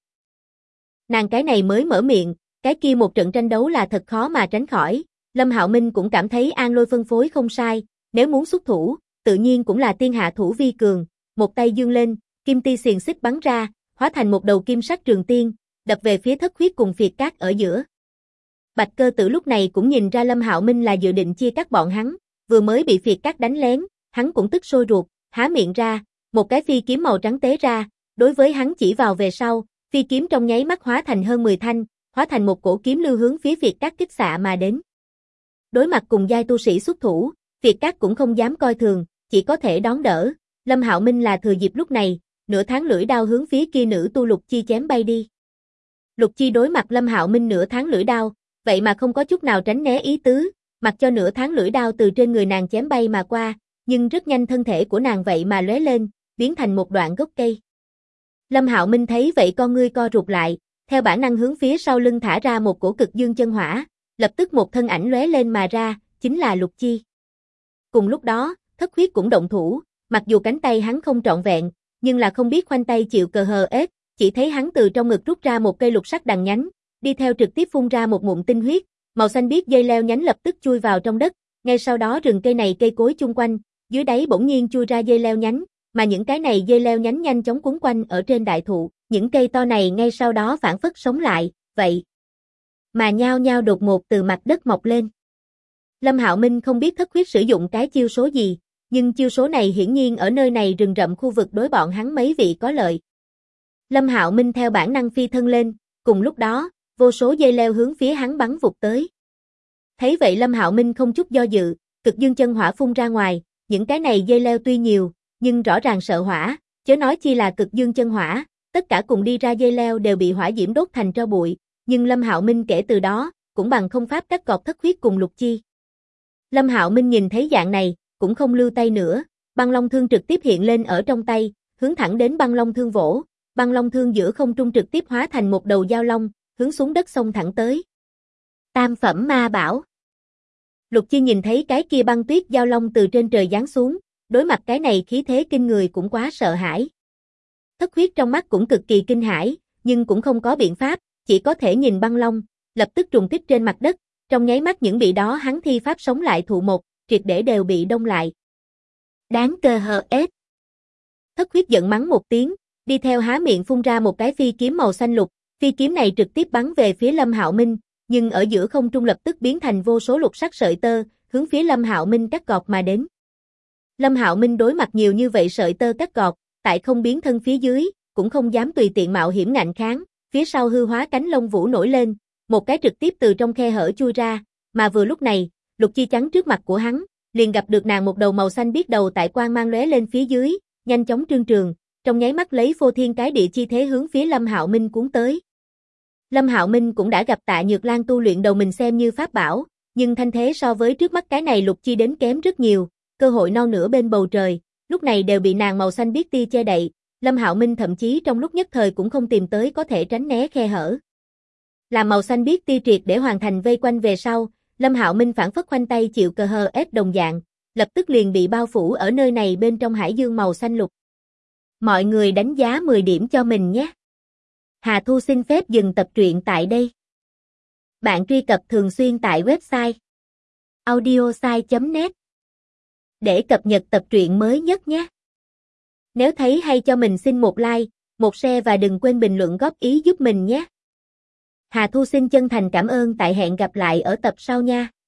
Nàng cái này mới mở miệng, cái kia một trận tranh đấu là thật khó mà tránh khỏi, Lâm Hạo Minh cũng cảm thấy An Lôi phân phối không sai, nếu muốn xuất thủ, tự nhiên cũng là tiên hạ thủ vi cường, một tay dương lên, kim ti xiềng xích bắn ra, hóa thành một đầu kim sắc trường tiên, đập về phía Thất Huyết cùng Phiệt Cát ở giữa. Bạch Cơ Tử lúc này cũng nhìn ra Lâm Hạo Minh là dự định chia cắt bọn hắn, vừa mới bị Phiệt Cát đánh lén, hắn cũng tức sôi ruột, há miệng ra, một cái phi kiếm màu trắng tế ra, đối với hắn chỉ vào về sau, phi kiếm trong nháy mắt hóa thành hơn 10 thanh, hóa thành một cổ kiếm lưu hướng phía Việt Cát kích xạ mà đến. Đối mặt cùng giai tu sĩ xuất thủ, Việt Cát cũng không dám coi thường, chỉ có thể đón đỡ. Lâm Hạo Minh là thừa dịp lúc này, nửa tháng lưỡi đao hướng phía kia nữ tu Lục Chi chém bay đi. Lục Chi đối mặt Lâm Hạo Minh nửa tháng lưỡi đao, vậy mà không có chút nào tránh né ý tứ, mặc cho nửa tháng lưỡi đao từ trên người nàng chém bay mà qua, nhưng rất nhanh thân thể của nàng vậy mà lóe lên, biến thành một đoạn gốc cây. Lâm Hạo Minh thấy vậy con ngươi co rụt lại, theo bản năng hướng phía sau lưng thả ra một cổ cực dương chân hỏa, lập tức một thân ảnh lóe lên mà ra, chính là Lục Chi. Cùng lúc đó, Thất Huyết cũng động thủ, mặc dù cánh tay hắn không trọn vẹn, nhưng là không biết khoanh tay chịu cờ hờ ết, chỉ thấy hắn từ trong ngực rút ra một cây lục sắc đằng nhánh, đi theo trực tiếp phun ra một ngụm tinh huyết, màu xanh biếc dây leo nhánh lập tức chui vào trong đất, ngay sau đó rừng cây này cây cối chung quanh, dưới đáy bỗng nhiên chui ra dây leo nhánh, mà những cái này dây leo nhánh nhanh chóng quấn quanh ở trên đại thụ, những cây to này ngay sau đó phản phất sống lại, vậy mà nhao nhao đột ngột từ mặt đất mọc lên. Lâm Hạo Minh không biết Thất Huyết sử dụng cái chiêu số gì, nhưng chiêu số này hiển nhiên ở nơi này rừng rậm khu vực đối bọn hắn mấy vị có lợi. Lâm Hạo Minh theo bản năng phi thân lên, cùng lúc đó, vô số dây leo hướng phía hắn bắn vụt tới. Thấy vậy Lâm Hạo Minh không chút do dự, cực dương chân hỏa phun ra ngoài, những cái này dây leo tuy nhiều, nhưng rõ ràng sợ hỏa, chớ nói chi là cực dương chân hỏa, tất cả cùng đi ra dây leo đều bị hỏa diễm đốt thành tro bụi, nhưng Lâm Hạo Minh kể từ đó, cũng bằng không pháp cắt cọp Thất Huyết cùng Lục Chi. Lâm Hạo Minh nhìn thấy dạng này, cũng không lưu tay nữa, băng long thương trực tiếp hiện lên ở trong tay, hướng thẳng đến băng long thương vỗ, băng long thương giữa không trung trực tiếp hóa thành một đầu dao long, hướng xuống đất xông thẳng tới. Tam phẩm ma bảo. Lục Chi nhìn thấy cái kia băng tuyết dao long từ trên trời giáng xuống, đối mặt cái này khí thế kinh người cũng quá sợ hãi. Thất Huyết trong mắt cũng cực kỳ kinh hãi, nhưng cũng không có biện pháp, chỉ có thể nhìn băng long, lập tức trùng kích trên mặt đất, trong nháy mắt những bị đó hắn thi pháp sống lại thụ một, triệt để đều bị đông lại. Đáng cơ hờ ết. Thất Huyết giận mắng một tiếng, đi theo há miệng phun ra một cái phi kiếm màu xanh lục, phi kiếm này trực tiếp bắn về phía Lâm Hạo Minh, nhưng ở giữa không trung lập tức biến thành vô số lục sắc sợi tơ, hướng phía Lâm Hạo Minh cắt gọt mà đến. Lâm Hạo Minh đối mặt nhiều như vậy sợi tơ cắt gọt, tại không biến thân phía dưới, cũng không dám tùy tiện mạo hiểm ngạnh kháng, phía sau hư hóa cánh lông vũ nổi lên, một cái trực tiếp từ trong khe hở chui ra, mà vừa lúc này, Lục Chi chắn trước mặt của hắn, liền gặp được nàng một đầu màu xanh biếc đầu tại quang mang lóe lên phía dưới, nhanh chóng trương trường, trong nháy mắt lấy phô thiên cái địa chi thế hướng phía Lâm Hạo Minh cuốn tới. Lâm Hạo Minh cũng đã gặp Tạ Nhược Lan tu luyện đầu mình xem như pháp bảo, nhưng thanh thế so với trước mắt cái này Lục Chi đến kém rất nhiều, cơ hội non nửa bên bầu trời, lúc này đều bị nàng màu xanh biếc tia che đậy, Lâm Hạo Minh thậm chí trong lúc nhất thời cũng không tìm tới có thể tránh né khe hở. Làm màu xanh biếc tia triệt để hoàn thành vây quanh về sau, Lâm Hạo Minh phản phất khoanh tay chịu cờ hờ ết đồng dạng, lập tức liền bị bao phủ ở nơi này bên trong hải dương màu xanh lục. Mọi người đánh giá 10 điểm cho mình nhé. Hà Thu xin phép dừng tập truyện tại đây. Bạn truy cập thường xuyên tại website audiosai.net để cập nhật tập truyện mới nhất nhé. Nếu thấy hay cho mình xin một like, một share và đừng quên bình luận góp ý giúp mình nhé. Hà Thu xin chân thành cảm ơn, tại hẹn gặp lại ở tập sau nha.